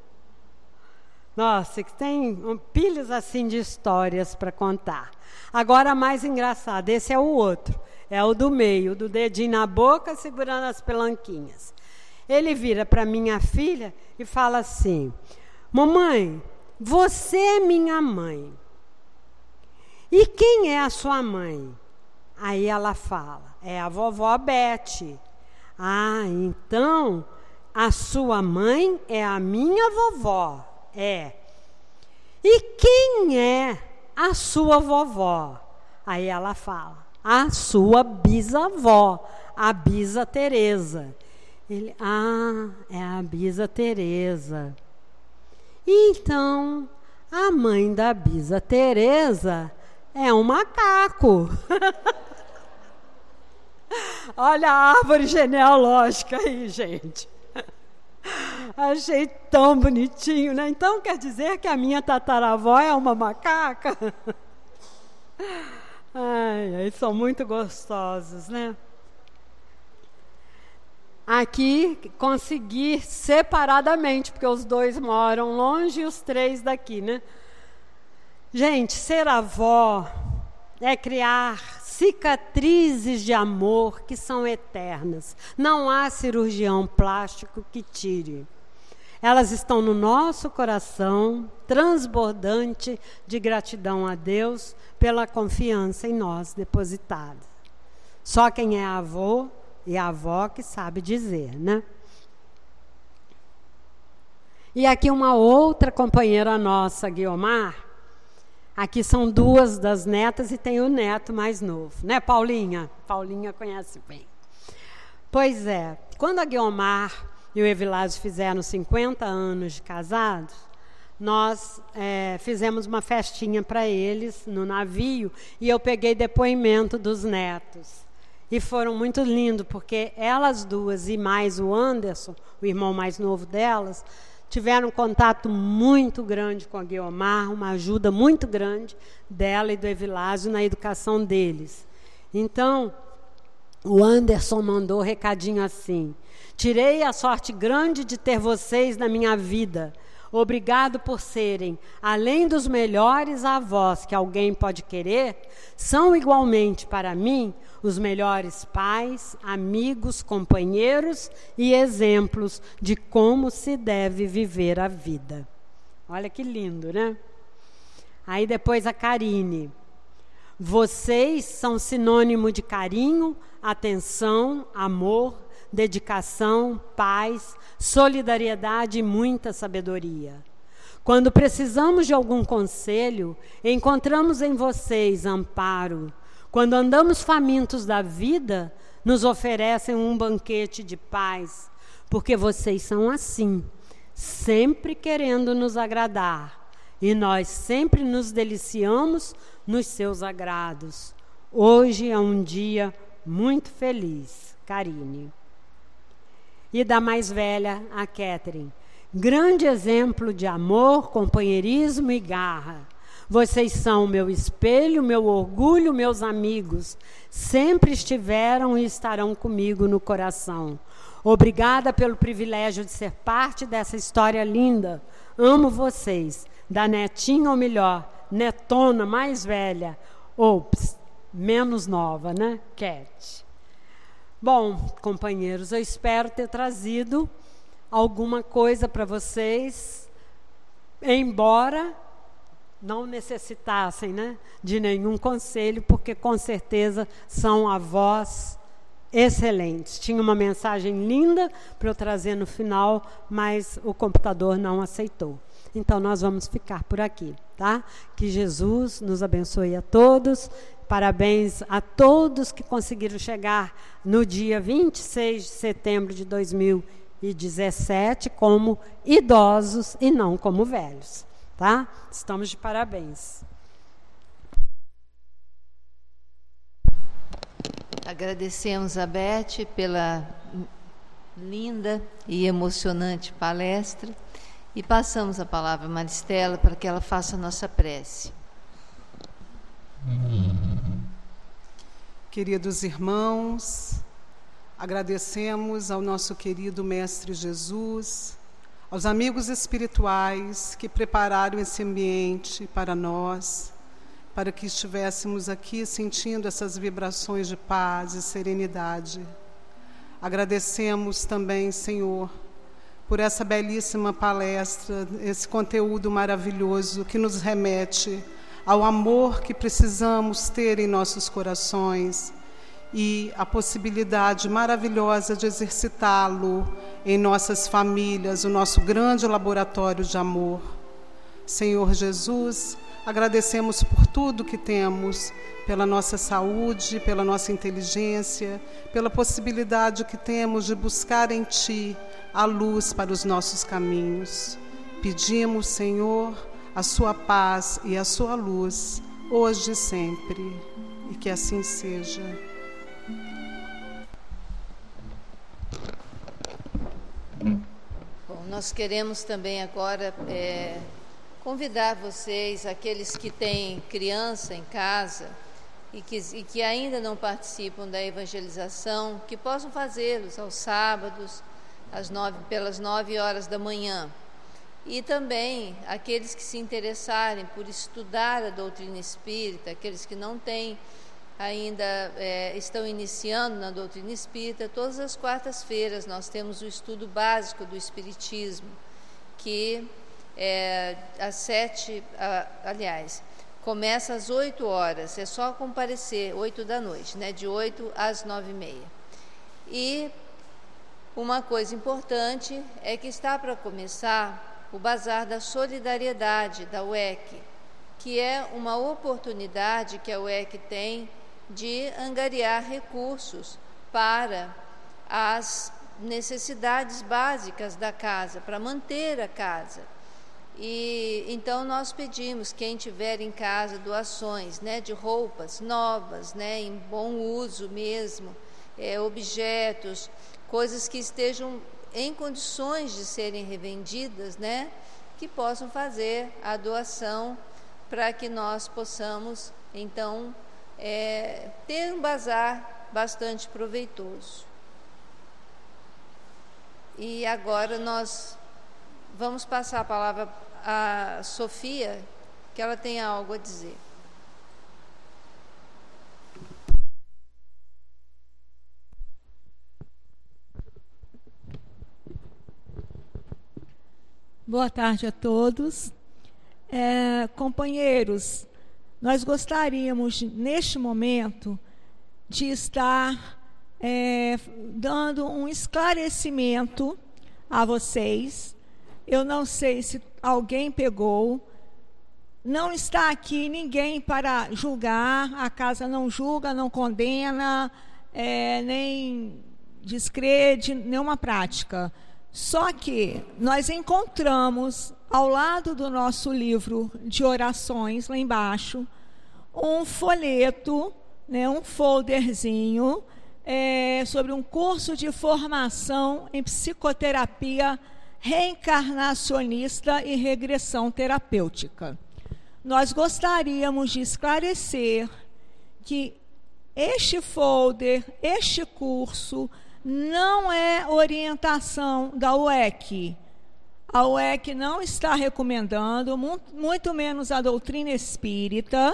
Nossa, tem pilhas assim de histórias para contar. Agora, a mais engraçada, esse é o outro. É o do meio, do dedinho na boca, segurando as pelanquinhas. Ele vira para minha filha e fala assim, mamãe, você é minha mãe. E quem é a sua mãe? Aí ela fala, é a vovó Bete. Ah, então, a sua mãe é a minha vovó. É. E quem é a sua vovó? Aí ela fala, a sua bisavó, a Bisa Teresa. Ele, ah, é a Bisa Teresa. Então, a mãe da Bisa Teresa é um macaco. Olha a árvore genealógica aí, gente. Achei tão bonitinho, né? Então quer dizer que a minha tataravó é uma macaca? Ai, ai, são muito gostosos, né? Aqui consegui separadamente, porque os dois moram longe e os três daqui, né? Gente, ser avó é criar cicatrizes de amor que são eternas. Não há cirurgião plástico que tire. Elas estão no nosso coração, transbordante de gratidão a Deus pela confiança em nós depositada. Só quem é avô e avó que sabe dizer, né? E aqui uma outra companheira nossa, Guiomar. Aqui são duas das netas e tem o neto mais novo, né, Paulinha? Paulinha conhece bem. Pois é, quando a Guiomar e o Evilásio fizeram cinquenta anos de casados, nós é, fizemos uma festinha para eles no navio e eu peguei depoimento dos netos. E foram muito lindos, porque elas duas e mais o Anderson, o irmão mais novo delas, tiveram um contato muito grande com a Guiomar, uma ajuda muito grande dela e do Evilásio na educação deles. Então, o Anderson mandou um recadinho assim: tirei a sorte grande de ter vocês na minha vida. Obrigado por serem, além dos melhores avós que alguém pode querer, são igualmente para mim os melhores pais, amigos, companheiros e exemplos de como se deve viver a vida. Olha que lindo, né? Aí depois a Karine. Vocês são sinônimo de carinho, atenção, amor, dedicação, paz, solidariedade e muita sabedoria. Quando precisamos de algum conselho, encontramos em vocês amparo. Quando andamos famintos da vida, nos oferecem um banquete de paz, porque vocês são assim, sempre querendo nos agradar, e nós sempre nos deliciamos nos seus agrados. Hoje é um dia muito feliz. Karine. E da mais velha, a Catherine. Grande exemplo de amor, companheirismo e garra. Vocês são meu espelho, meu orgulho, meus amigos. Sempre estiveram e estarão comigo no coração. Obrigada pelo privilégio de ser parte dessa história linda. Amo vocês. Da netinha, ou melhor, netona mais velha, ou ps, menos nova, né? Cat. Bom, companheiros, eu espero ter trazido alguma coisa para vocês, embora não necessitassem, né, de nenhum conselho, porque com certeza são avós excelentes. Tinha uma mensagem linda para eu trazer no final, mas o computador não aceitou. Então nós vamos ficar por aqui, tá? Que Jesus nos abençoe a todos. Parabéns a todos que conseguiram chegar no dia vinte e seis de setembro de dois mil e dezessete como idosos e não como velhos, tá? Estamos de parabéns. Agradecemos a Beth pela linda e emocionante palestra e passamos a palavra a Maristela para que ela faça a nossa prece. Queridos irmãos, agradecemos ao nosso querido Mestre Jesus, aos amigos espirituais que prepararam esse ambiente para nós, para que estivéssemos aqui sentindo essas vibrações de paz e serenidade. Agradecemos também, Senhor, por essa belíssima palestra, esse conteúdo maravilhoso que nos remete ao amor que precisamos ter em nossos corações e a possibilidade maravilhosa de exercitá-lo em nossas famílias, o nosso grande laboratório de amor. Senhor Jesus, agradecemos por tudo que temos, pela nossa saúde, pela nossa inteligência, pela possibilidade que temos de buscar em Ti a luz para os nossos caminhos. Pedimos, Senhor, a Sua paz e a Sua luz, hoje e sempre, e que assim seja. Bom, nós queremos também agora é, convidar vocês, aqueles que têm criança em casa e que, e que ainda não participam da evangelização, que possam fazê-los aos sábados, às nove, pelas nove horas da manhã. E também aqueles que se interessarem por estudar a doutrina espírita, aqueles que não têm ainda, é, estão iniciando na doutrina espírita, todas as quartas-feiras nós temos o estudo básico do espiritismo, que é às sete, a, aliás, começa às oito horas, é só comparecer, oito da noite, né, de oito às nove e meia. E uma coisa importante é que está para começar o Bazar da Solidariedade, da U E C, que é uma oportunidade que a U E C tem de angariar recursos para as necessidades básicas da casa, para manter a casa. E então nós pedimos, quem tiver em casa doações, né, de roupas novas, né, em bom uso mesmo, é, objetos, coisas que estejam em condições de serem revendidas, né, que possam fazer a doação para que nós possamos, então, é, ter um bazar bastante proveitoso. E agora nós vamos passar a palavra a Sofia, que ela tem algo a dizer. Boa tarde a todos. É, companheiros, nós gostaríamos, neste momento, de estar é, dando um esclarecimento a vocês. Eu não sei se alguém pegou. Não está aqui ninguém para julgar. A casa não julga, não condena, é, nem descrede nenhuma prática. Só que nós encontramos, ao lado do nosso livro de orações, lá embaixo, um folheto, né, um folderzinho, é, sobre um curso de formação em psicoterapia reencarnacionista e regressão terapêutica. Nós gostaríamos de esclarecer que este folder, este curso, não é orientação da U E C. A U E C não está recomendando, muito, muito menos a doutrina espírita.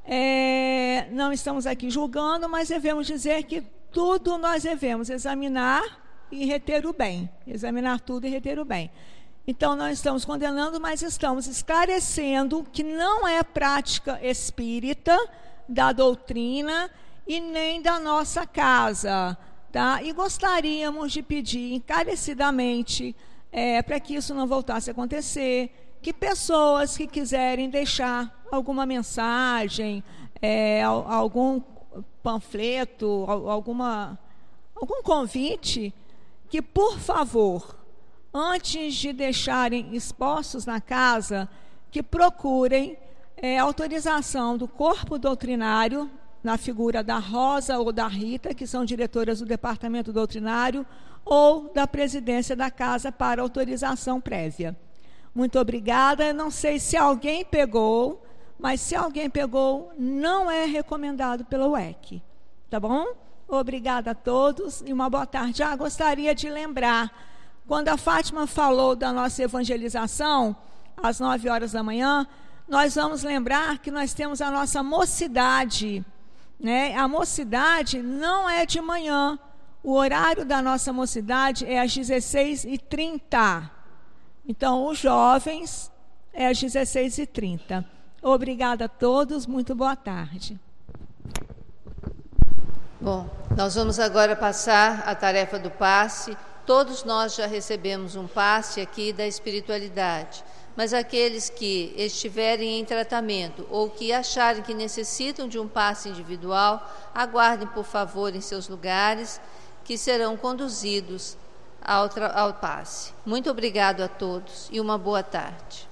É, não estamos aqui julgando, mas devemos dizer que tudo nós devemos examinar e reter o bem. Examinar tudo e reter o bem. Então, não estamos condenando, mas estamos esclarecendo que não é prática espírita da doutrina e nem da nossa casa. Tá? E gostaríamos de pedir encarecidamente, é, para que isso não voltasse a acontecer, que pessoas que quiserem deixar alguma mensagem, é, algum panfleto, alguma, algum convite, que, por favor, antes de deixarem expostos na casa, que procurem é, autorização do corpo doutrinário, na figura da Rosa ou da Rita, que são diretoras do departamento doutrinário, ou da presidência da casa para autorização prévia. Muito obrigada. Não sei se alguém pegou, mas se alguém pegou, não é recomendado pela U E C. Tá bom? Obrigada a todos e uma boa tarde. Ah, gostaria de lembrar, quando a Fátima falou da nossa evangelização, às nove horas da manhã, nós vamos lembrar que nós temos a nossa mocidade, né? A mocidade não é de manhã. O horário da nossa mocidade é às dezesseis e trinta. Então, os jovens é às dezesseis e trinta. Obrigada a todos, muito boa tarde. Bom, nós vamos agora passar a tarefa do passe. Todos nós já recebemos um passe aqui da espiritualidade. Mas aqueles que estiverem em tratamento ou que acharem que necessitam de um passe individual, aguardem, por favor, em seus lugares, que serão conduzidos ao, ao passe. Muito obrigado a todos e uma boa tarde.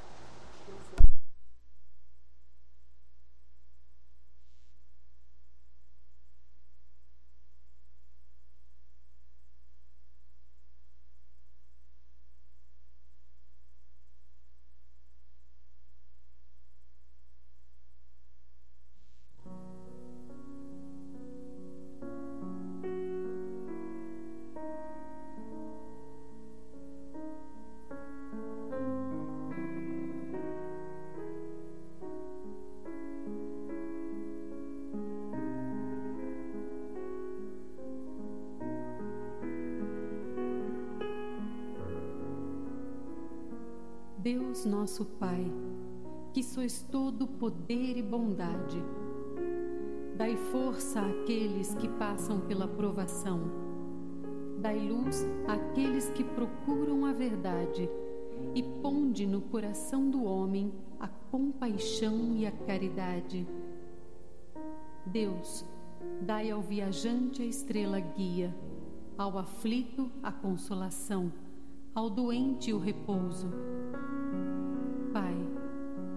Deus nosso Pai, que sois todo poder e bondade, dai força àqueles que passam pela provação, dai luz àqueles que procuram a verdade e ponde no coração do homem a compaixão e a caridade. Deus, dai ao viajante a estrela guia, ao aflito a consolação, ao doente o repouso. Pai,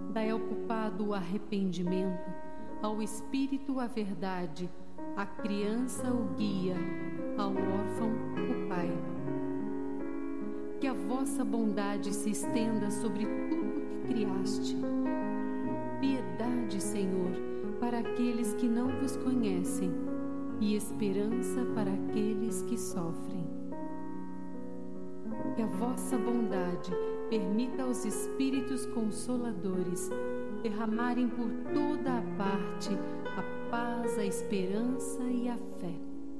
Dai ao culpado o arrependimento, ao espírito a verdade, à criança o guia, ao órfão o pai. Que a vossa bondade se estenda sobre tudo que criaste. Piedade, Senhor, para aqueles que não vos conhecem, e esperança para aqueles que sofrem. Que a vossa bondade permita aos Espíritos Consoladores derramarem por toda a parte a paz, a esperança e a fé.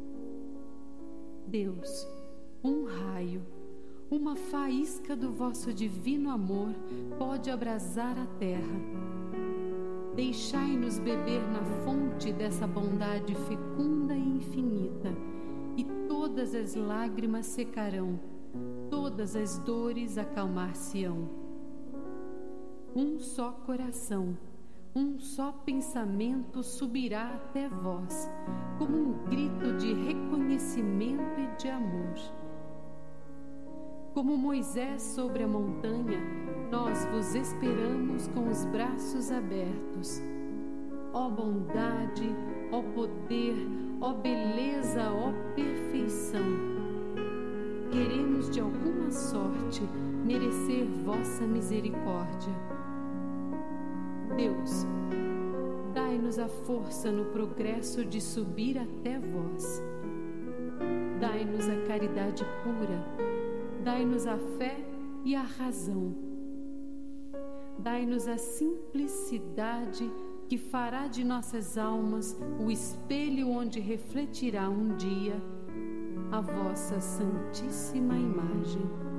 Deus, um raio, uma faísca do vosso divino amor pode abrasar a terra. Deixai-nos beber na fonte dessa bondade fecunda e infinita, e todas as lágrimas secarão, todas as dores acalmar-se-ão. Um só coração, um só pensamento subirá até vós, como um grito de reconhecimento e de amor. Como Moisés sobre a montanha, nós vos esperamos com os braços abertos. Ó bondade, ó poder, ó beleza, ó perfeição. Queremos de alguma sorte merecer vossa misericórdia. Deus, dai-nos a força no progresso de subir até vós. Dai-nos a caridade pura, dai-nos a fé e a razão. Dai-nos a simplicidade que fará de nossas almas o espelho onde refletirá um dia a vossa santíssima imagem.